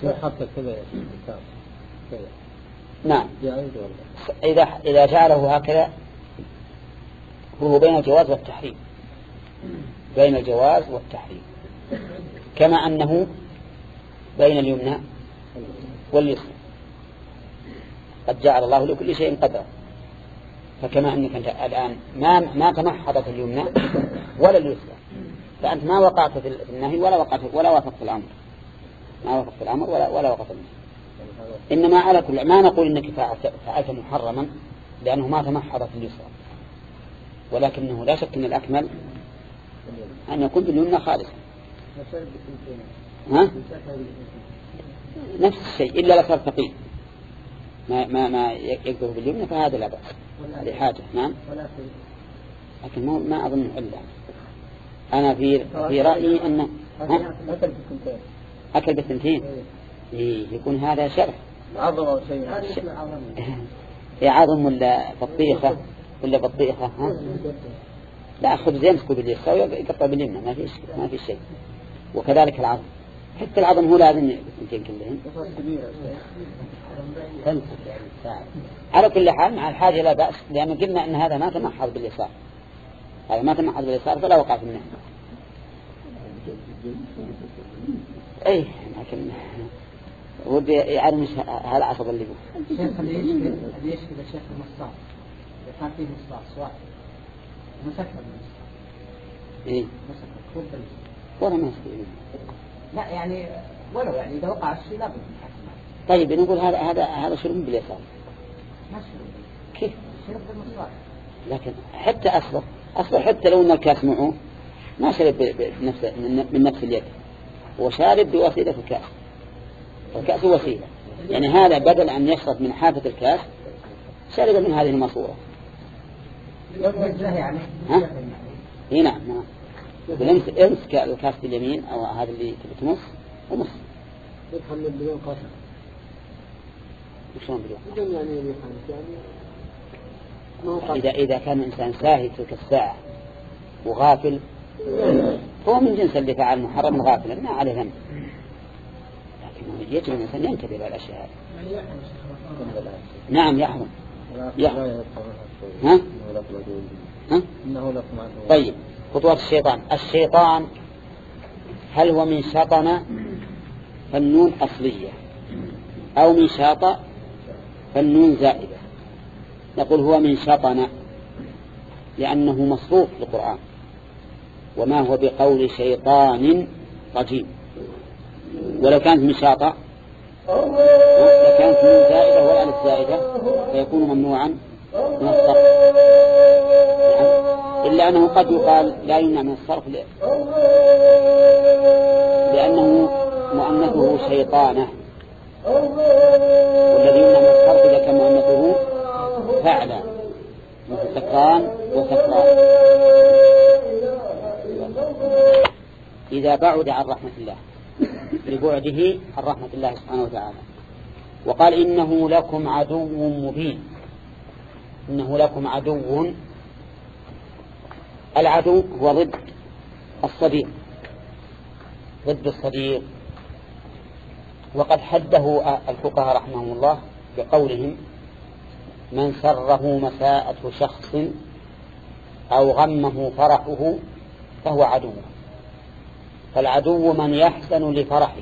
نعم، إذا إذا جعله هكذا هو بين الجواز والتحريم، بين الجواز والتحريم، كما أنه بين اليمنى واليسرى. قد جعل الله لكل شيء قدرا، فكما أنك أنت الآن ما ما تمحضت اليمنى ولا اليسرى، فأنت ما وقعت في النهي ولا وقعت ولا وافقت في الأمر، ما وافقت في الأمر ولا ولا وقعت النهي. إنما على كل ما نقول إنك فعلت محرما لأنه ما تمحضت اليسرى، ولكنه لا شك أن الأكمل أن يكون باليمنى خالصا. ها؟ نفس الشيء إلا لصار ثقيل ما ما ما يقدر باليمنى فهذا لا بأس لحاجة. نعم، لكن ما ما أظن إلا أنا في في رأيي أن أكل بالثنتين يكون هذا شرح عظم شيء يا عظم ولا بطيخة ولا بطيخة. ها؟ لا، خبز يمسكه باليسرى ويقطع باليمنى، ما فيش ما في شيء. وكذلك العظم، حتى العظم هو لازم يمكن كلهن تمسك يعني ساعة. على كل حال مع الحاجة لا بأس، لأن قلنا أن هذا ما تمحض باليسار، هذا ما تمحض باليسار فلا وقع في النهي. أي لكن ودي يعلم هذا عصب اللي هو الشيخ اللي يشكل اللي يشكل الشيخ المصطاف كان فيه مصطاف سواء مسكر إيه مسكر ولا ما يستطيع. لا يعني ولو يعني إذا وقع الشيء لا بد. طيب نقول هذا هذا هذا شرب باليسار. ما شرب كيف؟ شرب بالمصطاف. لكن حتى أصبح أصبح حتى لو أن الكاس معه ما شرب بنفس من نفس اليد، هو شارب بوسيلة الكاس. الكاس وسيلة، يعني هذا بدل أن يشرب من حافة الكاس شرب من هذه الماسورة. يعني ها؟ هنا نعم. بالامس امسك الكاس اليمين أو هذا اللي تمص ومص. يتحمل بدون قشر. شلون بدون؟ بدون يعني يعني. إذا إذا كان الإنسان ساهي تلك الساعة وغافل هو من جنس اللي فعل محرم غافلا ما عليه ذنب، لكن يجب الإنسان ينتبه للأشياء هذه. نعم يحرم يحرم. ها؟ ها؟ إنه لكم عدو. طيب خطوات الشيطان. الشيطان هل هو من شطن فالنون أصلية أو من شاط فالنون زائدة؟ نقول هو من شطن لأنه مصروف للقرآن، وما هو بقول شيطان رجيم. ولو كانت من شاطة لكانت من زائدة والألف زائدة فيكون ممنوعا من الصرف، إلا أنه قد يقال لا يمنع من الصرف لأنه مؤنثه شيطانة، والذي يمنع من الصرف إذا كان مؤنثه فعلا مثل سكران وسكران إذا بعد عن رحمة الله لبعده عن رحمة الله سبحانه وتعالى. وقال إنه لكم عدو مبين. إنه لكم عدو، العدو هو ضد الصديق، ضد الصديق. وقد حده الفقهاء رحمهم الله بقولهم من سره مساءة شخص أو غمه فرحه فهو عدو. فالعدو من يحزن لفرحك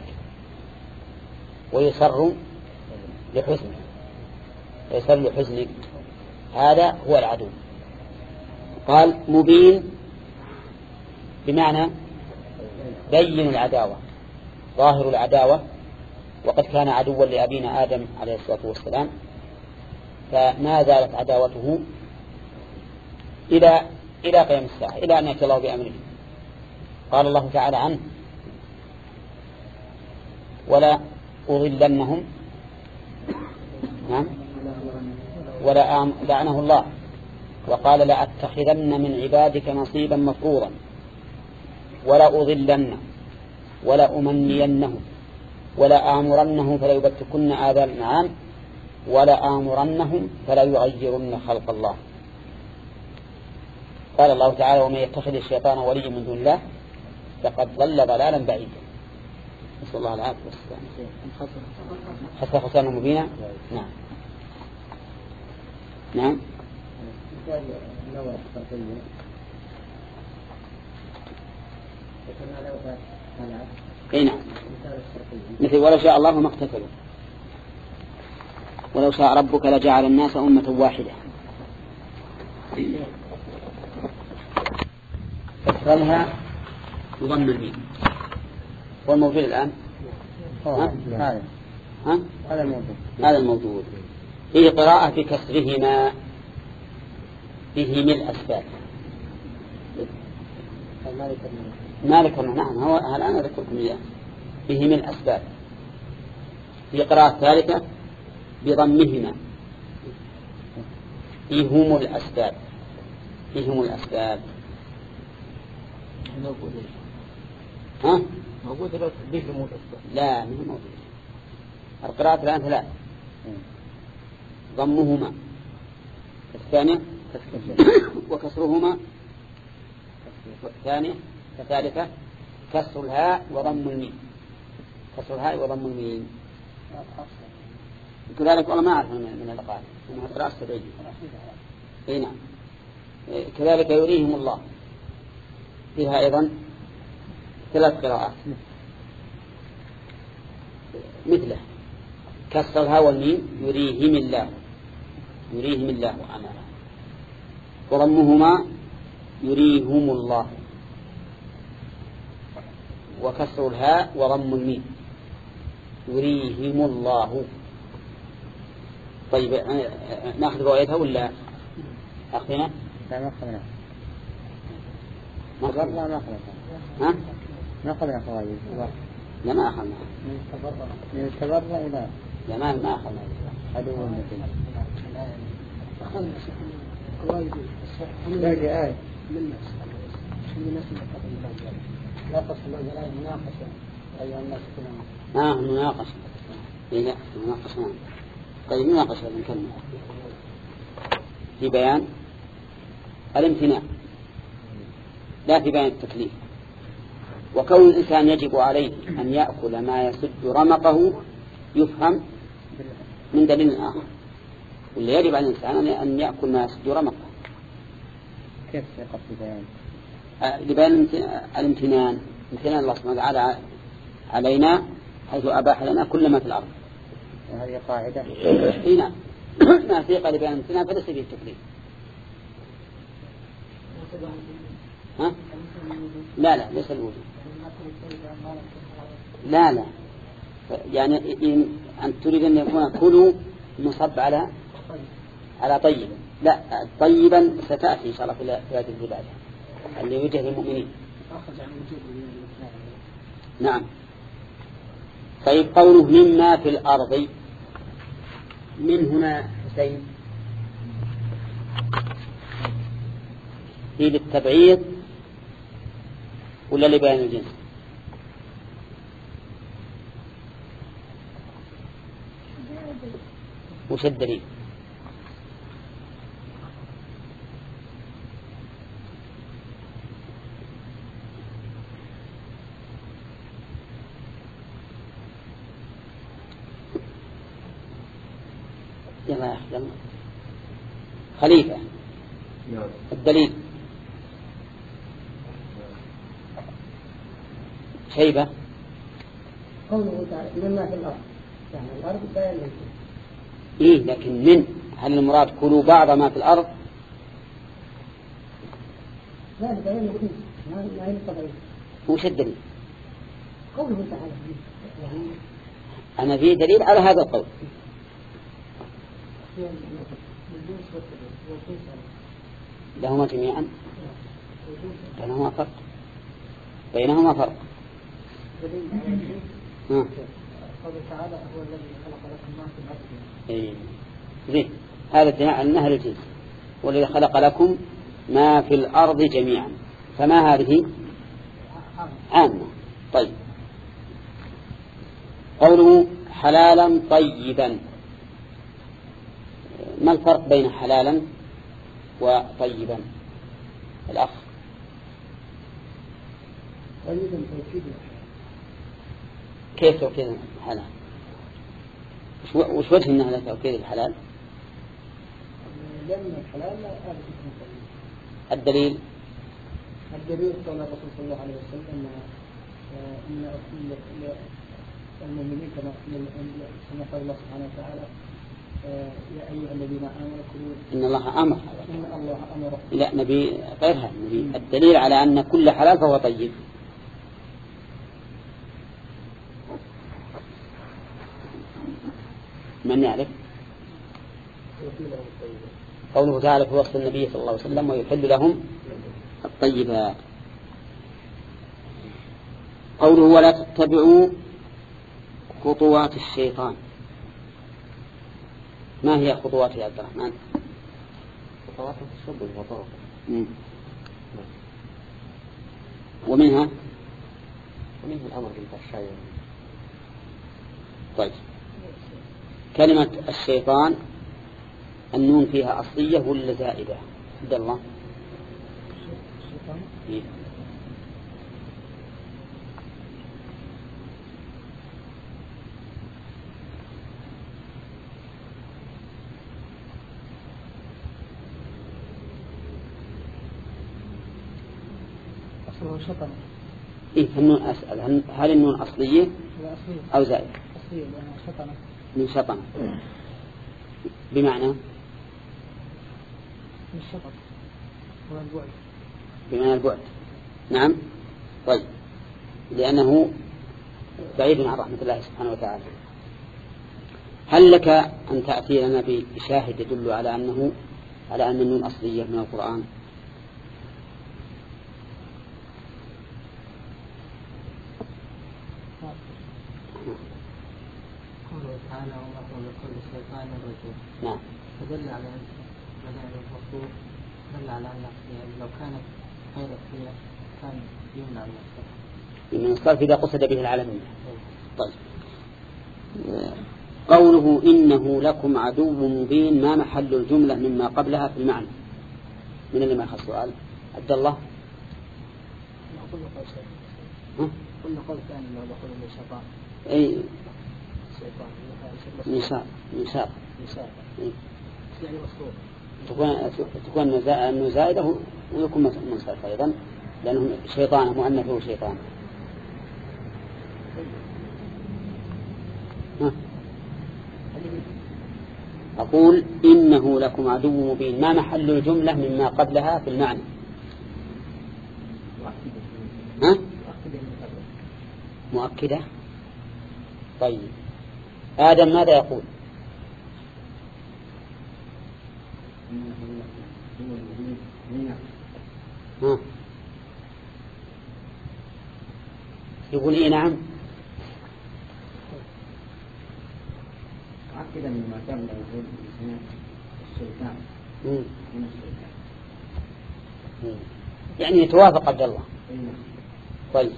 ويسر لحزنك ويسر لحزنك، هذا هو العدو. قال مبين بمعنى بين العداوة، ظاهر العداوة، وقد كان عدوا لأبينا آدم عليه الصلاة والسلام، فما زالت عداوته إلى إلى قيام الساعة، إلى أن يأتي الله بأمره. قال الله تعالى عنه ولا أضلنهم، نعم، ولا آم لعنه الله وقال لأتخذن من عبادك نصيبا مفروضا ولا أضلنهم ولا أمنينهم ولا آمرنهم فلا يبتكن آذان الأنعام ولا آمرنهم فلا يغيرن خلق الله. قال الله تعالى ومن يتخذ الشيطان وليا من دون الله فقد ضل ضلالا بعيدا. نسأل الله العافية والسلامة. حتى خسارة مبينة. نعم نعم. اي نعم، مثل ولو شاء الله ما اقتتلوا ولو شاء ربك لجعل الناس أمة واحدة. فكرمها يضم الميم. هو الموجود الآن؟ ها؟ ها؟ هذا الموجود. هذا الموجود. فيه قراءة بكسرهما بهم الأسباب. ما ذكرنا. نعم هو الآن أذكركم إياه. بهم الأسباب. في قراءة ثالثة بضمهما بهم الأسباب. بهم الأسباب. ها؟ موجود لا بهم الأسباب. لا مو موجود. القراءة الآن ثلاث. ضمهما الثانية وكسرهما الثانية الثالثة كسر الهاء وضم الميم. كسر الهاء وضم الميم. كذلك والله ما أعرف من القراءة إنها قراءة سبعية. أي نعم. كذلك يريهم الله فيها أيضا ثلاث قراءات مثله كسر الهاء والميم يريهم الله يريهم الله أمانا، وضمهما يريهم الله، وكسر الهاء وضم الميم يريهم الله. طيب ناخذ روايتها ولا أخذنا؟ لا ما أخذنا. ما أخذنا ما أخذنا. ها؟ ما أخذنا فوائد. لا ما أخذنا. من التبرع من التبرع إلى لا ما ما أخذنا. عدو المدين. أخذنا فوائد. باقي آية. من الناس لا تصل إلى مناقشة أيها الناس كلهم. آه مناقشة. إيه لا مناقشة. نعم. طيب مناقشة نكمل. في بيان الامتناع لا في بيان التكليف. وكون الإنسان يجب عليه أن يأكل ما يسد رمقه يفهم من دليل آخر. واللي يجب على الإنسان أن يأكل ما يسد رمقه كيف قصد بيان؟ لبيان الامتنان، امتنان الله سبحانه وتعالى علينا حيث أباح لنا كل ما في الأرض. هذه قاعدة. هنا ما ثقة لبيان الامتنان فليس فيه التكليف. ها؟ لا لا ليس الوجود. لا لا يعني أن تريد أن يكون كلوا مصب على على طيب. لا طيبا ستأتي إن شاء الله في هذه العبادة اللي يوجه للمؤمنين. نعم. طيب قوله مما في الأرض، من هنا حسين هي للتبعيض ولا لبيان الجنس؟ وش الدليل؟ يلا يا أخي خليفة الدليل. شيبة قوله تعالى مما في الأرض، يعني الأرض بيان الجنس. إيه لكن من هل المراد كلوا بعض ما في الأرض؟ لا بيان الجنس ما هي الطبيعية. وش الدليل؟ قوله تعالى يعني أنا في دليل على هذا القول. لهما جميعا بينهما فرق بينهما فرق قوله تعالى هو الذي خلق لكم ما في الأرض. إيه زين هذا الدليل على النهر الجنس والذي خلق لكم ما في الأرض جميعا. فما هذه عامة. طيب قوله حلالا طيبا، ما الفرق بين حلالا وطيبا الأخ؟ طيبا توكيدا. كيف توكيد الحلال؟ وش وجه أنها توكيد الحلال؟ لأن الحلال لا أعرف الدليل الدليل قال الرسول صلى الله عليه وسلم إن المؤمنين كما قال الله سبحانه وتعالى يا أيها الذين آمنوا كلوا. إن الله أمر. إن الله أمر. لا نبي غيرها، نبي الدليل على أن كل حلال فهو طيب. من يعرف؟ قوله تعالى في وصف النبي صلى الله عليه وسلم ويحل لهم الطيبات. قوله ولا تتبعوا خطوات الشيطان، ما هي خطوات يا عبد الرحمن؟ خطوات الشرب والوضوء. ومنها ومنها الأمر بالفحشاء. طيب كلمة الشيطان النون فيها أصلية ولا زائدة؟ عبد الله إيه؟ شطن. إيه النون أسأل هل النون أصلية أو زائدة؟ أصلية لأنها شطنة. من شطن بمعنى من الشطن والبعد. بمعنى البعد. نعم. طيب لأنه بعيد عن رحمة الله سبحانه وتعالى. هل لك أن تأتي لنا بشاهد يدل على أنه على أن النون أصلية من القرآن؟ قوله تعالى وما هو لكل شيطان رجيم. نعم. فدل على أن بدل الرسول دل على أن لو كانت غير فيها كان يمنع من من الصرف إذا قصد به العالمين. طيب قوله إنه لكم عدو مبين، ما محل الجملة مما قبلها في المعنى؟ من اللي ما أخذ سؤال؟ عبد الله. كل قول ها؟ كل قول ثاني لو دخل الشيطان. أي الشيطان. نساء نساء نساء. إيه؟ يعني مصروف. تكون تكون أنه زائدة ويكون منصرف أيضا لأنه شيطان مؤنثه شيطان. ها. أقول إنه لكم عدو مبين، ما محل الجملة مما قبلها في المعنى؟ ها؟ مؤكدة. طيب آدم ماذا يقول؟ ها؟ يقول إيه نعم. مؤكدا مما قبل يقول الشيطان من الشيطان، يعني يتوافق عبد الله. طيب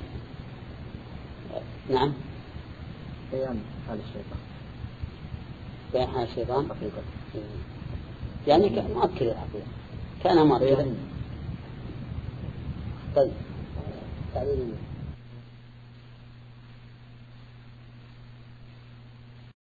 نعم. بيان حال الشيطان. بيان حال الشيطان حقيقة. يعني مؤكد الحقيقة كان مؤكدا. طيب تعليل